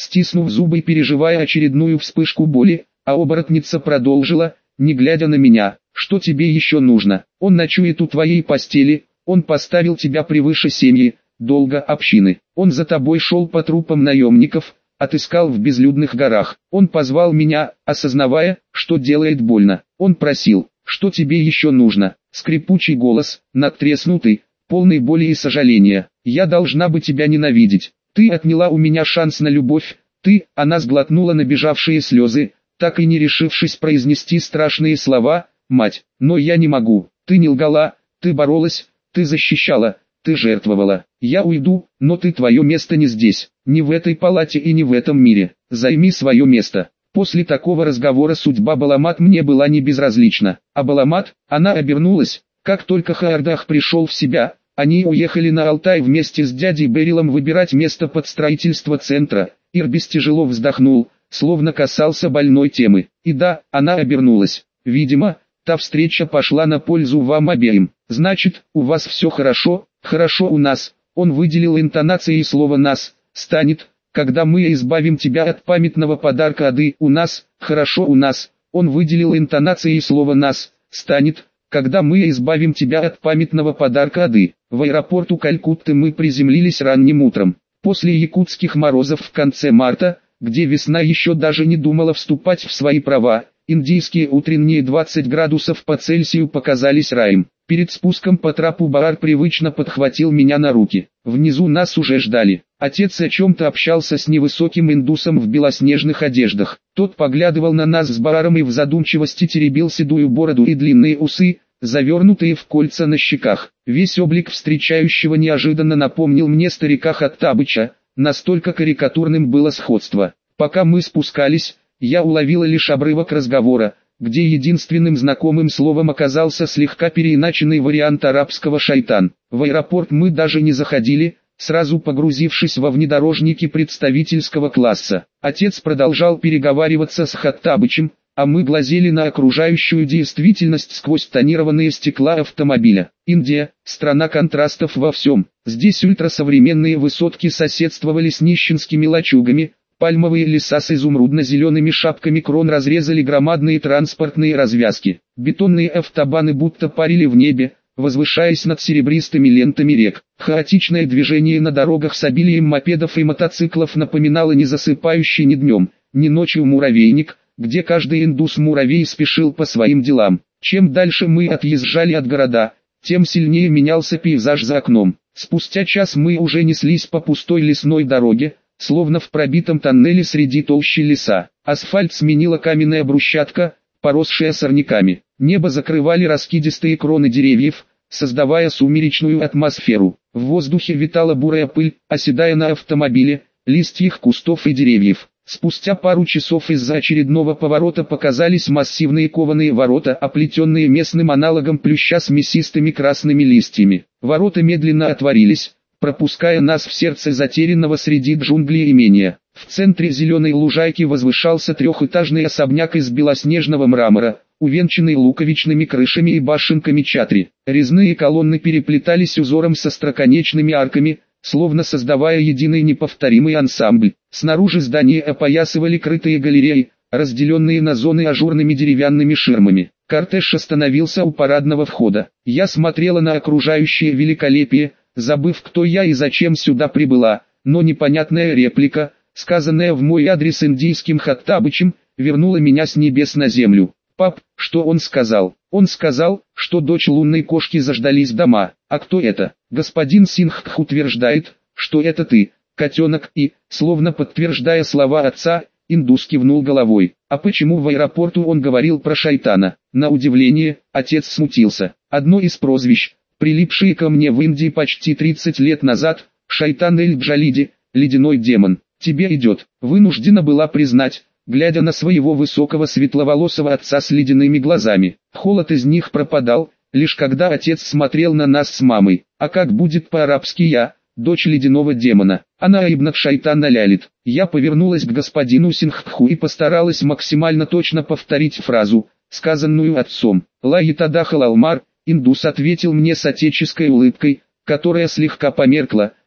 стиснув зубы и переживая очередную вспышку боли, а оборотница продолжила, не глядя на меня: «Что тебе еще нужно? Он ночует у твоей постели, он поставил тебя превыше семьи, долга, общины. Он за тобой шел по трупам наемников, отыскал в безлюдных горах. Он позвал меня, осознавая, что делает больно. Он просил, что тебе еще нужно?» Скрипучий голос, надтреснутый, полный боли и сожаления. «Я должна бы тебя ненавидеть. Ты отняла у меня шанс на любовь, ты...» Она сглотнула набежавшие слезы, так и не решившись произнести страшные слова: «Мать, но я не могу. Ты не лгала, ты боролась, ты защищала, ты жертвовала. Я уйду, но ты, твое место не здесь, не в этой палате и не в этом мире. Займи свое место». После такого разговора судьба Баламат мне была не безразлична. А Баламат, она обернулась, как только Хаардах пришел в себя. Они уехали на Алтай вместе с дядей Берилом выбирать место под строительство центра. Ирбис тяжело вздохнул, словно касался больной темы. И да, она обернулась. Видимо, та встреча пошла на пользу вам обеим. «Значит, у вас все хорошо, хорошо у нас». Он выделил интонацией слово «нас», «станет, когда мы избавим тебя от памятного подарка Ады». «У нас, хорошо у нас». Он выделил интонацией слово «нас», «станет, когда мы избавим тебя от памятного подарка Ады». В аэропорту Калькутты мы приземлились ранним утром. После якутских морозов в конце марта, где весна еще даже не думала вступать в свои права, индийские утренние двадцать градусов по Цельсию показались раем. Перед спуском по трапу Баар привычно подхватил меня на руки. Внизу нас уже ждали. Отец о чем-то общался с невысоким индусом в белоснежных одеждах. Тот поглядывал на нас с Бааром и в задумчивости теребил седую бороду и длинные усы, завернутые в кольца на щеках. Весь облик встречающего неожиданно напомнил мне старика Хаттабыча, настолько карикатурным было сходство. Пока мы спускались, я уловила лишь обрывок разговора, где единственным знакомым словом оказался слегка переиначенный вариант арабского «шайтан». В аэропорт мы даже не заходили, сразу погрузившись во внедорожники представительского класса. Отец продолжал переговариваться с Хаттабычем, а мы глазели на окружающую действительность сквозь тонированные стекла автомобиля. Индия – страна контрастов во всем. Здесь ультрасовременные высотки соседствовали с нищенскими лачугами. Пальмовые леса с изумрудно-зелеными шапками крон разрезали громадные транспортные развязки. Бетонные автобаны будто парили в небе, возвышаясь над серебристыми лентами рек. Хаотичное движение на дорогах с обилием мопедов и мотоциклов напоминало не засыпающий ни днем, ни ночью муравейник, где каждый индус-муравей спешил по своим делам. Чем дальше мы отъезжали от города, тем сильнее менялся пейзаж за окном. Спустя час мы уже неслись по пустой лесной дороге, словно в пробитом тоннеле среди толщи леса. Асфальт сменила каменная брусчатка, поросшая сорняками. Небо закрывали раскидистые кроны деревьев, создавая сумеречную атмосферу. В воздухе витала бурая пыль, оседая на автомобиле, листьях кустов и деревьев. Спустя пару часов из-за очередного поворота показались массивные кованые ворота, оплетенные местным аналогом плюща с мясистыми красными листьями. Ворота медленно отворились, пропуская нас в сердце затерянного среди джунглей имения. В центре зеленой лужайки возвышался трехэтажный особняк из белоснежного мрамора, увенчанный луковичными крышами и башенками чатри. Резные колонны переплетались узором со остроконечными арками, словно создавая единый неповторимый ансамбль. Снаружи здания опоясывали крытые галереи, разделенные на зоны ажурными деревянными ширмами. Кортеж остановился у парадного входа. Я смотрела на окружающее великолепие, забыв, кто я и зачем сюда прибыла, но непонятная реплика, сказанная в мой адрес индийским Хаттабычем, вернула меня с небес на землю. «Пап, что он сказал?» «Он сказал, что дочь лунной кошки заждались дома. А кто это?» «Господин Сингх утверждает, что это ты, котенок», и, словно подтверждая слова отца, индус кивнул головой. «А почему в аэропорту он говорил про шайтана?» На удивление, отец смутился. «Одно из прозвищ, прилипшие ко мне в Индии почти тридцать лет назад, шайтан эль-Джалиди, ледяной демон, тебе идет», вынуждена была признать, глядя на своего высокого светловолосого отца с ледяными глазами. Холод из них пропадал, лишь когда отец смотрел на нас с мамой. «А как будет по-арабски я, дочь ледяного демона?» «Она ибн шайтан алялит». Я повернулась к господину Сингху и постаралась максимально точно повторить фразу, сказанную отцом. «Ла-ятадахал алмар», индус ответил мне с отеческой улыбкой, которая слегка померкла,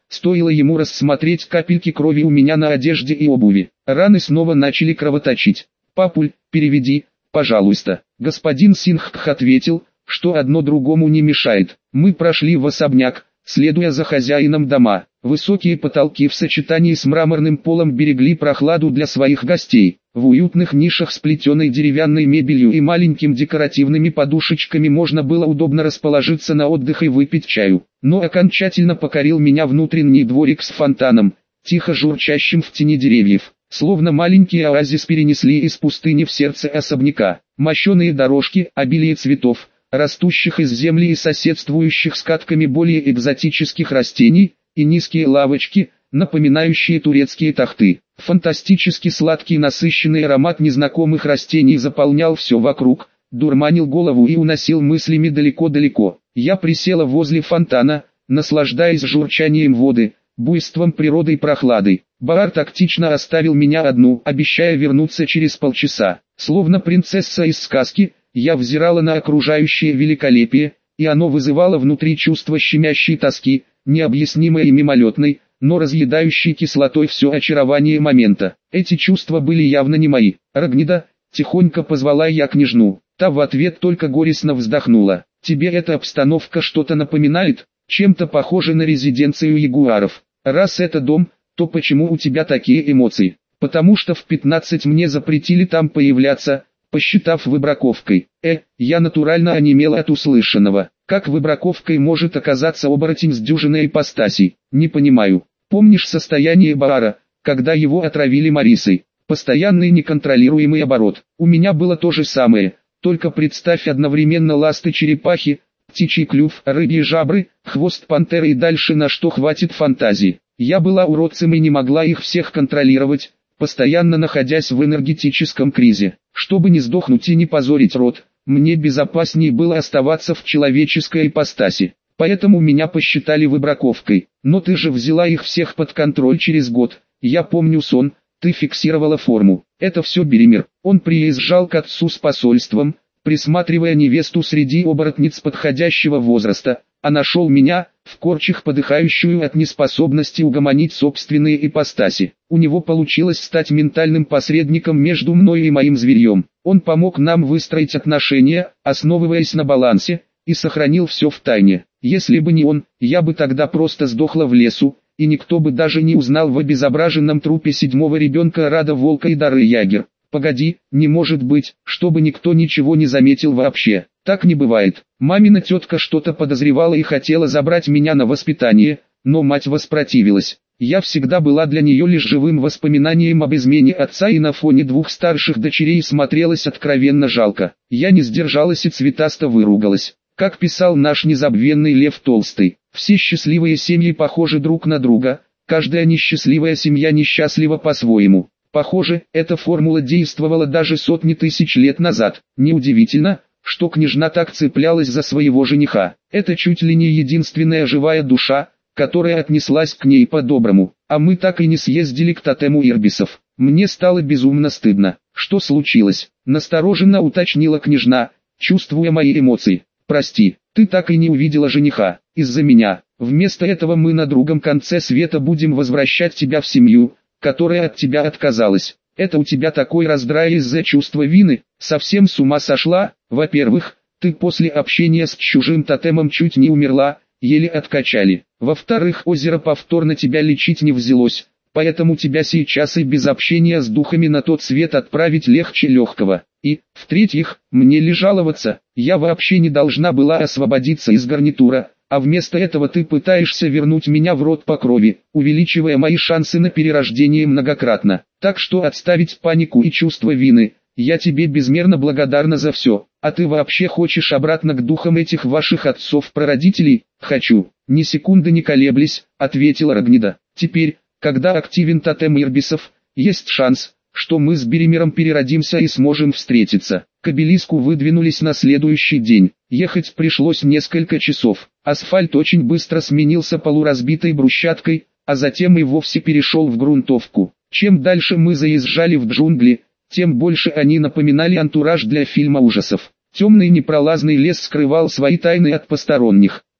стоило ему рассмотреть капельки крови у меня на одежде и обуви. Раны снова начали кровоточить. «Папуль, переведи, пожалуйста». Господин Сингх ответил, что одно другому не мешает. Мы прошли в особняк, следуя за хозяином дома. Высокие потолки в сочетании с мраморным полом берегли прохладу для своих гостей. В уютных нишах с плетеной деревянной мебелью и маленькими декоративными подушечками можно было удобно расположиться на отдых и выпить чаю. Но окончательно покорил меня внутренний дворик с фонтаном, тихо журчащим в тени деревьев. Словно маленький оазис перенесли из пустыни в сердце особняка. Мощеные дорожки, обилие цветов, растущих из земли и соседствующих с катками более экзотических растений, и низкие лавочки, напоминающие турецкие тахты. Фантастически сладкий насыщенный аромат незнакомых растений заполнял все вокруг, дурманил голову и уносил мыслями далеко-далеко. Я присела возле фонтана, наслаждаясь журчанием воды, буйством природы и прохладой. Баар тактично оставил меня одну, обещая вернуться через полчаса. Словно принцесса из сказки, я взирала на окружающее великолепие, и оно вызывало внутри чувство щемящей тоски, необъяснимой и мимолетной, но разъедающей кислотой все очарование момента. Эти чувства были явно не мои. «Рогнида», тихонько позвала я княжну. Та в ответ только горестно вздохнула. «Тебе эта обстановка что-то напоминает? Чем-то похоже на резиденцию ягуаров. Раз это дом, то почему у тебя такие эмоции?» «Потому что в пятнадцать мне запретили там появляться», посчитав выбраковкой. Э, я натурально онемел от услышанного. Как выбраковкой может оказаться оборотень с дюжиной ипостасей? Не понимаю. Помнишь состояние Баара, когда его отравили Марисой? Постоянный неконтролируемый оборот. У меня было то же самое, только представь одновременно ласты черепахи, птичий клюв, рыбьи жабры, хвост пантеры и дальше на что хватит фантазии. Я была уродцем и не могла их всех контролировать, постоянно находясь в энергетическом кризе. Чтобы не сдохнуть и не позорить род, мне безопаснее было оставаться в человеческой ипостаси. Поэтому меня посчитали выбраковкой. Но ты же взяла их всех под контроль через год. Я помню сон, ты фиксировала форму. Это все Беремир. Он приезжал к отцу с посольством, присматривая невесту среди оборотниц подходящего возраста, а нашел меня, в корчах подыхающую от неспособности угомонить собственные ипостаси. У него получилось стать ментальным посредником между мной и моим зверьем. Он помог нам выстроить отношения, основываясь на балансе, и сохранил все в тайне. Если бы не он, я бы тогда просто сдохла в лесу, и никто бы даже не узнал в обезображенном трупе седьмого ребенка Рада Волка и Дары Ягер. Погоди, не может быть, чтобы никто ничего не заметил вообще. Так не бывает. Мамина тетка что-то подозревала и хотела забрать меня на воспитание, но мать воспротивилась. Я всегда была для нее лишь живым воспоминанием об измене отца, и на фоне двух старших дочерей смотрелась откровенно жалко. Я не сдержалась и цветасто выругалась. Как писал наш незабвенный Лев Толстый, все счастливые семьи похожи друг на друга, каждая несчастливая семья несчастлива по-своему. Похоже, эта формула действовала даже сотни тысяч лет назад. Неудивительно, что княжна так цеплялась за своего жениха. Это чуть ли не единственная живая душа, которая отнеслась к ней по-доброму. А мы так и не съездили к тотему ирбисов. Мне стало безумно стыдно. Что случилось? Настороженно уточнила княжна, чувствуя мои эмоции. Прости, ты так и не увидела жениха, из-за меня. Вместо этого мы на другом конце света будем возвращать тебя в семью, которая от тебя отказалась. Это у тебя такой раздрай из-за чувства вины, совсем с ума сошла? Во-первых, ты после общения с чужим тотемом чуть не умерла, еле откачали. Во-вторых, озеро повторно тебя лечить не взялось, поэтому тебя сейчас и без общения с духами на тот свет отправить легче легкого. И, в-третьих, мне ли жаловаться, я вообще не должна была освободиться из гарнитура, а вместо этого ты пытаешься вернуть меня в род по крови, увеличивая мои шансы на перерождение многократно. Так что отставить панику и чувство вины, я тебе безмерно благодарна за все. А ты вообще хочешь обратно к духам этих ваших отцов-прародителей? Хочу. Ни секунды не колеблясь, ответила Рогнида. Теперь, когда активен тотем ирбисов, есть шанс, что мы с Беремиром переродимся и сможем встретиться. К обелиску выдвинулись на следующий день. Ехать пришлось несколько часов. Асфальт очень быстро сменился полуразбитой брусчаткой, а затем и вовсе перешел в грунтовку. Чем дальше мы заезжали в джунгли, тем больше они напоминали антураж для фильма ужасов. Темный непролазный лес скрывал свои тайны от посторонних.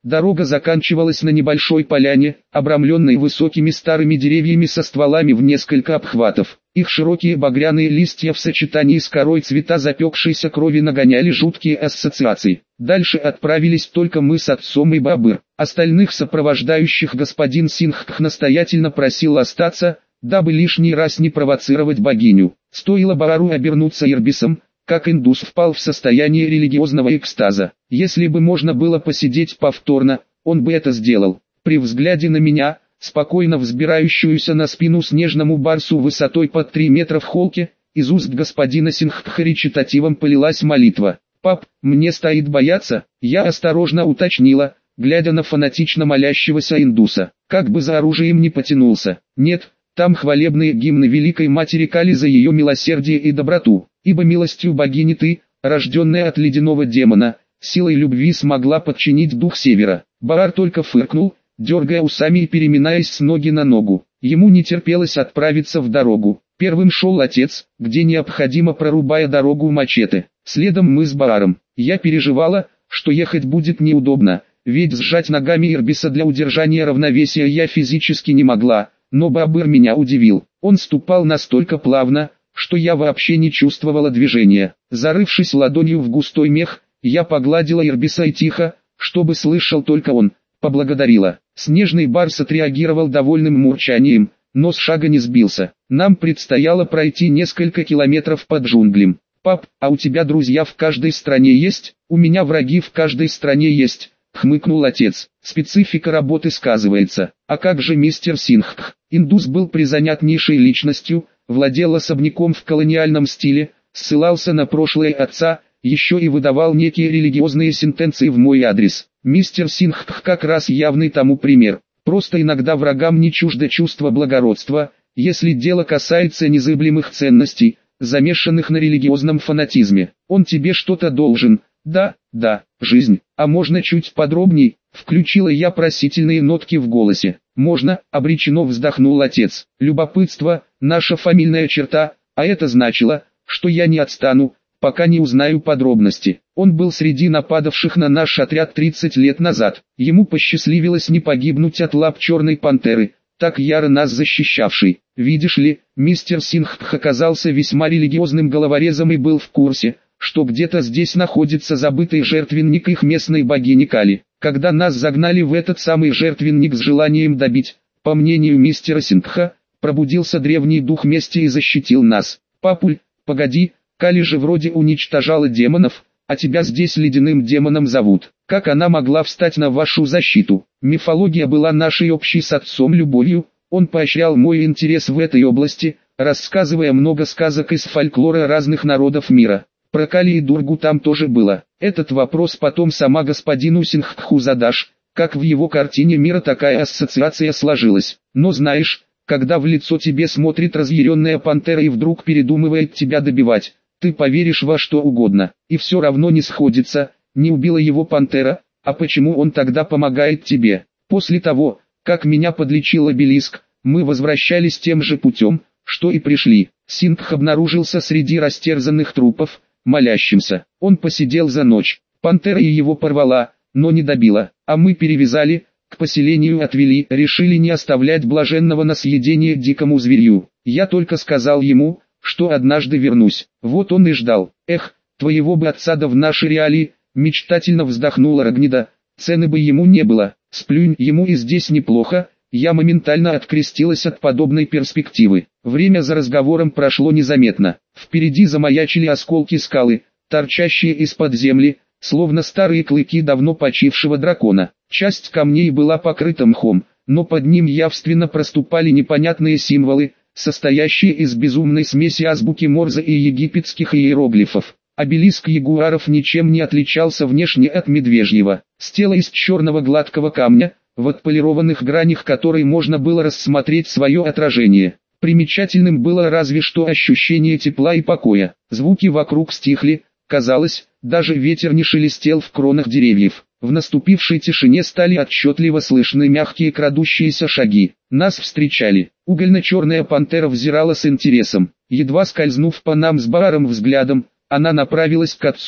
Дорога заканчивалась на небольшой поляне, обрамленной высокими старыми деревьями со стволами в несколько обхватов. Их широкие багряные листья в сочетании с корой цвета запекшейся крови нагоняли жуткие ассоциации. Дальше отправились только мы с отцом и Бабыр. Остальных сопровождающих господин Сингх настоятельно просил остаться, дабы лишний раз не провоцировать богиню. Стоило Баару обернуться ирбисом, как индус впал в состояние религиозного экстаза. Если бы можно было посидеть повторно, он бы это сделал. При взгляде на меня, спокойно взбирающуюся на спину снежному барсу высотой под три метра в холке, из уст господина Сингха речитативом полилась молитва. «Пап, мне стоит бояться?» Я осторожно уточнила, глядя на фанатично молящегося индуса. Как бы за оружием не потянулся. Нет, там хвалебные гимны Великой Матери Кали за ее милосердие и доброту. Ибо милостью богини ты, рожденная от ледяного демона, силой любви смогла подчинить дух севера. Баар только фыркнул, дергая усами и переминаясь с ноги на ногу. Ему не терпелось отправиться в дорогу. Первым шел отец, где необходимо прорубая дорогу мачете. Следом мы с Бааром. Я переживала, что ехать будет неудобно, ведь сжать ногами ирбиса для удержания равновесия я физически не могла, но Бабыр меня удивил. Он ступал настолько плавно, что я вообще не чувствовала движения. Зарывшись ладонью в густой мех, я погладила ирбиса и тихо, чтобы слышал только он, поблагодарила. Снежный барс отреагировал довольным мурчанием, но с шага не сбился. Нам предстояло пройти несколько километров под джунглем. «Пап, а у тебя друзья в каждой стране есть?» «У меня враги в каждой стране есть», — хмыкнул отец. «Специфика работы сказывается. А как же мистер Сингх?» Индус был призанятнейшей личностью, владел особняком в колониальном стиле, ссылался на прошлое отца, еще и выдавал некие религиозные сентенции в мой адрес. Мистер Сингх как раз явный тому пример. Просто иногда врагам не чуждо чувство благородства, если дело касается незыблемых ценностей, замешанных на религиозном фанатизме. Он тебе что-то должен. Да, да, жизнь. А можно чуть подробней? Включила я просительные нотки в голосе. Можно, обреченно вздохнул отец. Любопытство, наша фамильная черта, а это значило, что я не отстану, пока не узнаю подробности. Он был среди нападавших на наш отряд тридцать лет назад. Ему посчастливилось не погибнуть от лап черной пантеры, так яро нас защищавший. Видишь ли, мистер Сингх оказался весьма религиозным головорезом и был в курсе, что где-то здесь находится забытый жертвенник их местной богини Кали. Когда нас загнали в этот самый жертвенник с желанием добить, по мнению мистера Сингха, пробудился древний дух мести и защитил нас. Папуль, погоди, Кали же вроде уничтожала демонов, а тебя здесь ледяным демоном зовут. Как она могла встать на вашу защиту? Мифология была нашей общей с отцом любовью, он поощрял мой интерес в этой области, рассказывая много сказок из фольклора разных народов мира. Про Кали и Дургу там тоже было. Этот вопрос потом сама господину Сингху задашь, как в его картине мира такая ассоциация сложилась. Но знаешь, когда в лицо тебе смотрит разъяренная пантера и вдруг передумывает тебя добивать, ты поверишь во что угодно, и все равно не сходится, не убила его пантера, а почему он тогда помогает тебе? После того, как меня подлечил обелиск, мы возвращались тем же путем, что и пришли. Сингх обнаружился среди растерзанных трупов, молящимся. Он посидел за ночь, пантера и его порвала, но не добила, а мы перевязали, к поселению отвели, решили не оставлять блаженного на съедение дикому зверю. Я только сказал ему, что однажды вернусь. Вот он и ждал. Эх, твоего бы отца да в наши реалии, мечтательно вздохнула Рагнида, цены бы ему не было. Сплюнь, ему и здесь неплохо. Я моментально открестилась от подобной перспективы. Время за разговором прошло незаметно. Впереди замаячили осколки скалы, торчащие из-под земли, словно старые клыки давно почившего дракона. Часть камней была покрыта мхом, но под ним явственно проступали непонятные символы, состоящие из безумной смеси азбуки Морзе и египетских иероглифов. Обелиск ягуаров ничем не отличался внешне от медвежьего. Стела из черного гладкого камня, в отполированных гранях которой можно было рассмотреть свое отражение. Примечательным было разве что ощущение тепла и покоя. Звуки вокруг стихли, казалось, даже ветер не шелестел в кронах деревьев. В наступившей тишине стали отчетливо слышны мягкие крадущиеся шаги. Нас встречали. Угольно-черная пантера взирала с интересом. Едва скользнув по нам с Бааром взглядом, она направилась к отцу,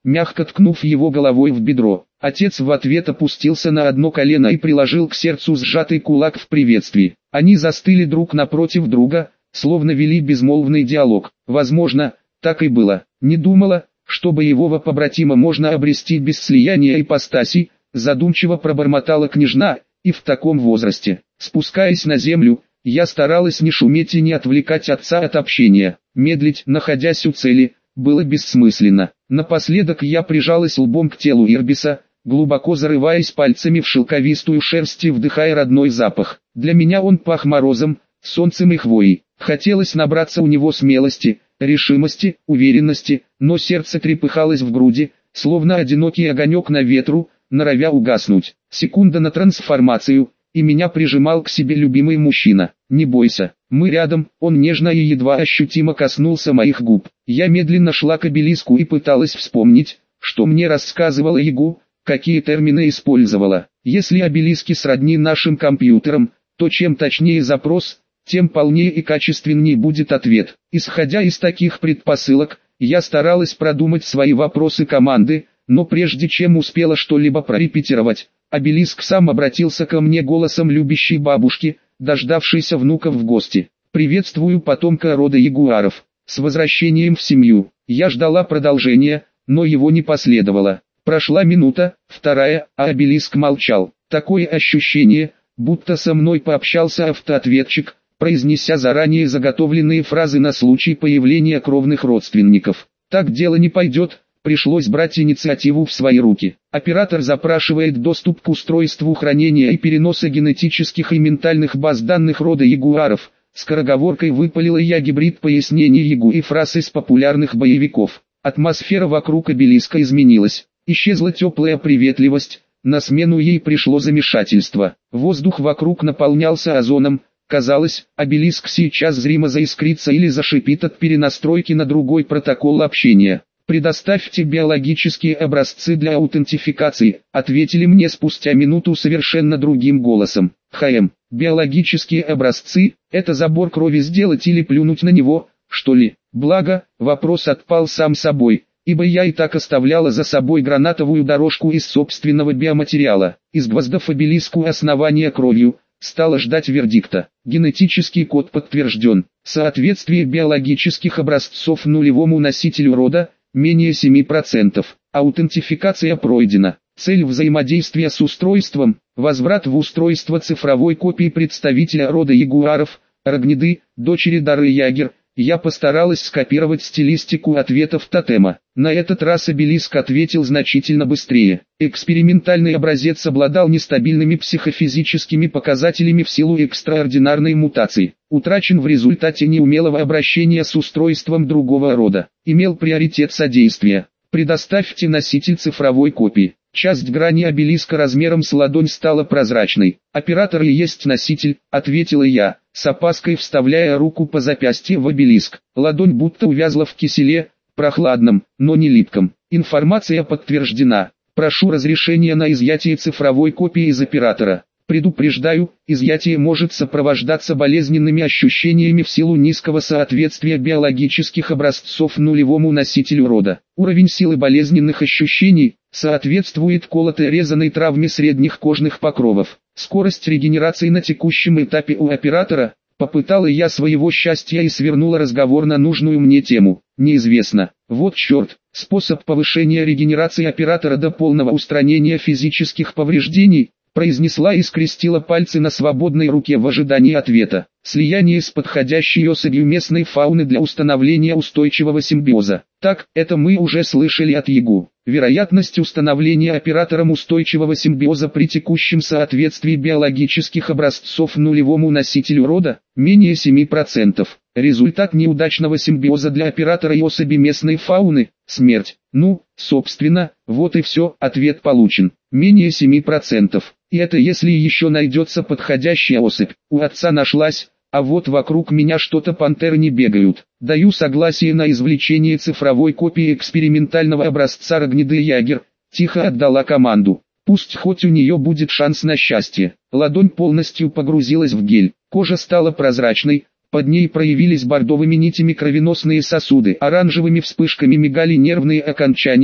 мягко ткнув его головой в бедро. Отец в ответ опустился на одно колено и приложил к сердцу сжатый кулак в приветствии. Они застыли друг напротив друга, словно вели безмолвный диалог. Возможно, так и было. Не думала, что боевого побратима можно обрести без слияния ипостасей, задумчиво пробормотала княжна, и в таком возрасте. Спускаясь на землю, я старалась не шуметь и не отвлекать отца от общения. Медлить, находясь у цели, было бессмысленно. Напоследок я прижалась лбом к телу Ирбиса, глубоко зарываясь пальцами в шелковистую шерсть и вдыхая родной запах. Для меня он пах морозом, солнцем и хвоей. Хотелось набраться у него смелости, решимости, уверенности, но сердце трепыхалось в груди, словно одинокий огонек на ветру, норовя угаснуть. Секунда на трансформацию, и меня прижимал к себе любимый мужчина. «Не бойся, мы рядом», он нежно и едва ощутимо коснулся моих губ. Я медленно шла к обелиску и пыталась вспомнить, что мне рассказывала Ягу, какие термины использовала. Если обелиски сродни нашим компьютерам, то чем точнее запрос, тем полнее и качественнее будет ответ. Исходя из таких предпосылок, я старалась продумать свои вопросы команды, но прежде чем успела что-либо прорепетировать, обелиск сам обратился ко мне голосом любящей бабушки, дождавшейся внуков в гости. «Приветствую потомка рода ягуаров. С возвращением в семью». Я ждала продолжения, но его не последовало. Прошла минута, вторая, а обелиск молчал. Такое ощущение, будто со мной пообщался автоответчик, произнеся заранее заготовленные фразы на случай появления кровных родственников. Так дело не пойдет, пришлось брать инициативу в свои руки. Оператор запрашивает доступ к устройству хранения и переноса генетических и ментальных баз данных рода ягуаров. Скороговоркой выпалила я гибрид пояснений Ягу и фраз из популярных боевиков. Атмосфера вокруг обелиска изменилась. Исчезла теплая приветливость, на смену ей пришло замешательство. Воздух вокруг наполнялся озоном. Казалось, обелиск сейчас зримо заискрится или зашипит от перенастройки на другой протокол общения. «Предоставьте биологические образцы для аутентификации», ответили мне спустя минуту совершенно другим голосом. «ХМ, биологические образцы, это забор крови сделать или плюнуть на него, что ли?» Благо, вопрос отпал сам собой, ибо я и так оставляла за собой гранатовую дорожку из собственного биоматериала. Изгвоздав обелиску основания кровью, стала ждать вердикта. Генетический код подтвержден. Соответствие биологических образцов нулевому носителю рода – менее семи процентов. Аутентификация пройдена. Цель взаимодействия с устройством – возврат в устройство цифровой копии представителя рода ягуаров, Рогнеды, дочери Дары Ягер. Я постаралась скопировать стилистику ответов тотема. На этот раз обелиск ответил значительно быстрее. Экспериментальный образец обладал нестабильными психофизическими показателями в силу экстраординарной мутации. Утрачен в результате неумелого обращения с устройством другого рода. Имел приоритет содействия. Предоставьте носитель цифровой копии. Часть грани обелиска размером с ладонь стала прозрачной. «Оператор и есть носитель», — ответила я, с опаской вставляя руку по запястью в обелиск. Ладонь будто увязла в киселе, прохладном, но не липком. «Информация подтверждена. Прошу разрешения на изъятие цифровой копии из оператора. Предупреждаю, изъятие может сопровождаться болезненными ощущениями в силу низкого соответствия биологических образцов нулевому носителю рода. Уровень силы болезненных ощущений соответствует колото-резаной травме средних кожных покровов. Скорость регенерации на текущем этапе у оператора». Попытала я своего счастья и свернула разговор на нужную мне тему. Неизвестно. Вот черт. Способ повышения регенерации оператора до полного устранения физических повреждений, произнесла и скрестила пальцы на свободной руке в ожидании ответа. Слияние с подходящей особью местной фауны для установления устойчивого симбиоза. Так, это мы уже слышали от Ягу. Вероятность установления оператором устойчивого симбиоза при текущем соответствии биологических образцов нулевому носителю рода – менее семи процентов. Результат неудачного симбиоза для оператора и особи местной фауны – смерть. Ну, собственно, вот и все, ответ получен. Менее семи процентов. И это если еще найдется подходящая особь. У отца нашлась, а вот вокруг меня что-то пантеры не бегают. Даю согласие на извлечение цифровой копии экспериментального образца Рогнеды Ягер. Тихо отдала команду. Пусть хоть у нее будет шанс на счастье. Ладонь полностью погрузилась в гель. Кожа стала прозрачной. Под ней проявились бордовыми нитями кровеносные сосуды. Оранжевыми вспышками мигали нервные окончания.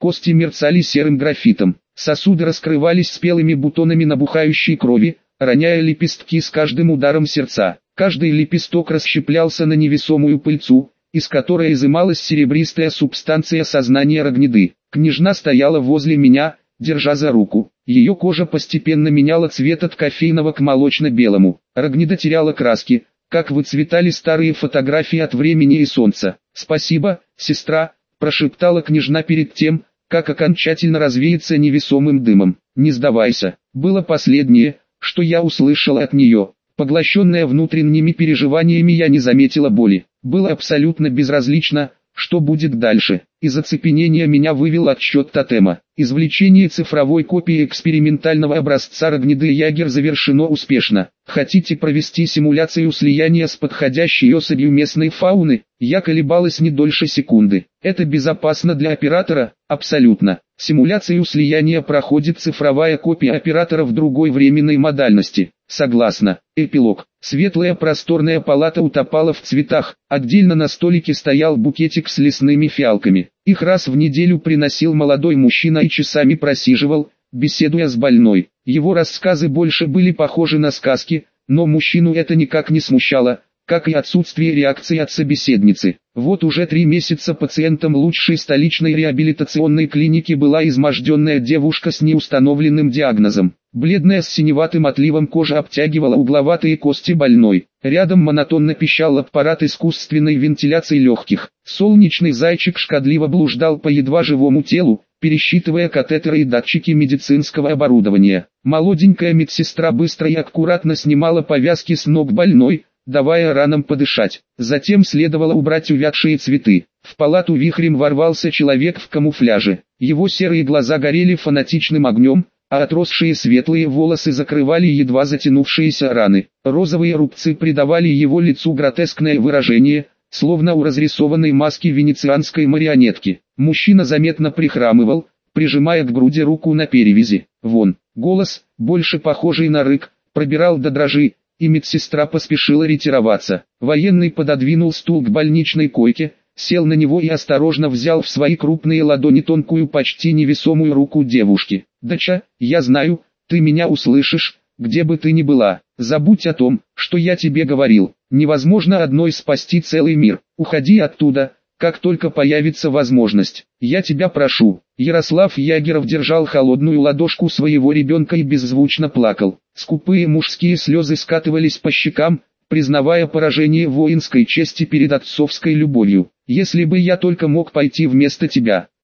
кости мерцали серым графитом, сосуды раскрывались спелыми бутонами набухающей крови, роняя лепестки с каждым ударом сердца. Каждый лепесток расщеплялся на невесомую пыльцу, из которой изымалась серебристая субстанция сознания Рогнеды. Княжна стояла возле меня, держа за руку. Ее кожа постепенно меняла цвет от кофейного к молочно-белому. Рогнеда теряла краски, как выцветали старые фотографии от времени и солнца. «Спасибо, сестра», – прошептала княжна перед тем, как окончательно развеяться невесомым дымом. «Не сдавайся», было последнее, что я услышал от нее. Поглощенная внутренними переживаниями, я не заметила боли. Было абсолютно безразлично, что будет дальше. Из оцепенения меня вывел отсчет тотема. Извлечение цифровой копии экспериментального образца Рогнеды Ягер завершено успешно. Хотите провести симуляцию слияния с подходящей особью местной фауны? Я колебалась не дольше секунды. Это безопасно для оператора? Абсолютно. Симуляцию слияния проходит цифровая копия оператора в другой временной модальности. Согласна. Эпилог. Светлая просторная палата утопала в цветах. Отдельно на столике стоял букетик с лесными фиалками. Их раз в неделю приносил молодой мужчина и часами просиживал, беседуя с больной. Его рассказы больше были похожи на сказки, но мужчину это никак не смущало, как и отсутствие реакции от собеседницы. Вот уже три месяца пациентом лучшей столичной реабилитационной клиники была изможденная девушка с неустановленным диагнозом. Бледная с синеватым отливом кожа обтягивала угловатые кости больной. Рядом монотонно пищал аппарат искусственной вентиляции легких. Солнечный зайчик шкодливо блуждал по едва живому телу, пересчитывая катетеры и датчики медицинского оборудования. Молоденькая медсестра быстро и аккуратно снимала повязки с ног больной, давая ранам подышать. Затем следовало убрать увядшие цветы. В палату вихрем ворвался человек в камуфляже. Его серые глаза горели фанатичным огнем, а отросшие светлые волосы закрывали едва затянувшиеся раны. Розовые рубцы придавали его лицу гротескное выражение, словно у разрисованной маски венецианской марионетки. Мужчина заметно прихрамывал, прижимая к груди руку на перевязи. Вон, голос, больше похожий на рык, пробирал до дрожи, и медсестра поспешила ретироваться. Военный пододвинул стул к больничной койке, сел на него и осторожно взял в свои крупные ладони тонкую, почти невесомую руку девушки. «Дача, я знаю, ты меня услышишь, где бы ты ни была. Забудь о том, что я тебе говорил. Невозможно одной спасти целый мир. Уходи оттуда, как только появится возможность. Я тебя прошу». Ярослав Ягеров держал холодную ладошку своего ребенка и беззвучно плакал. Скупые мужские слезы скатывались по щекам, признавая поражение воинской чести перед отцовской любовью. «Если бы я только мог пойти вместо тебя».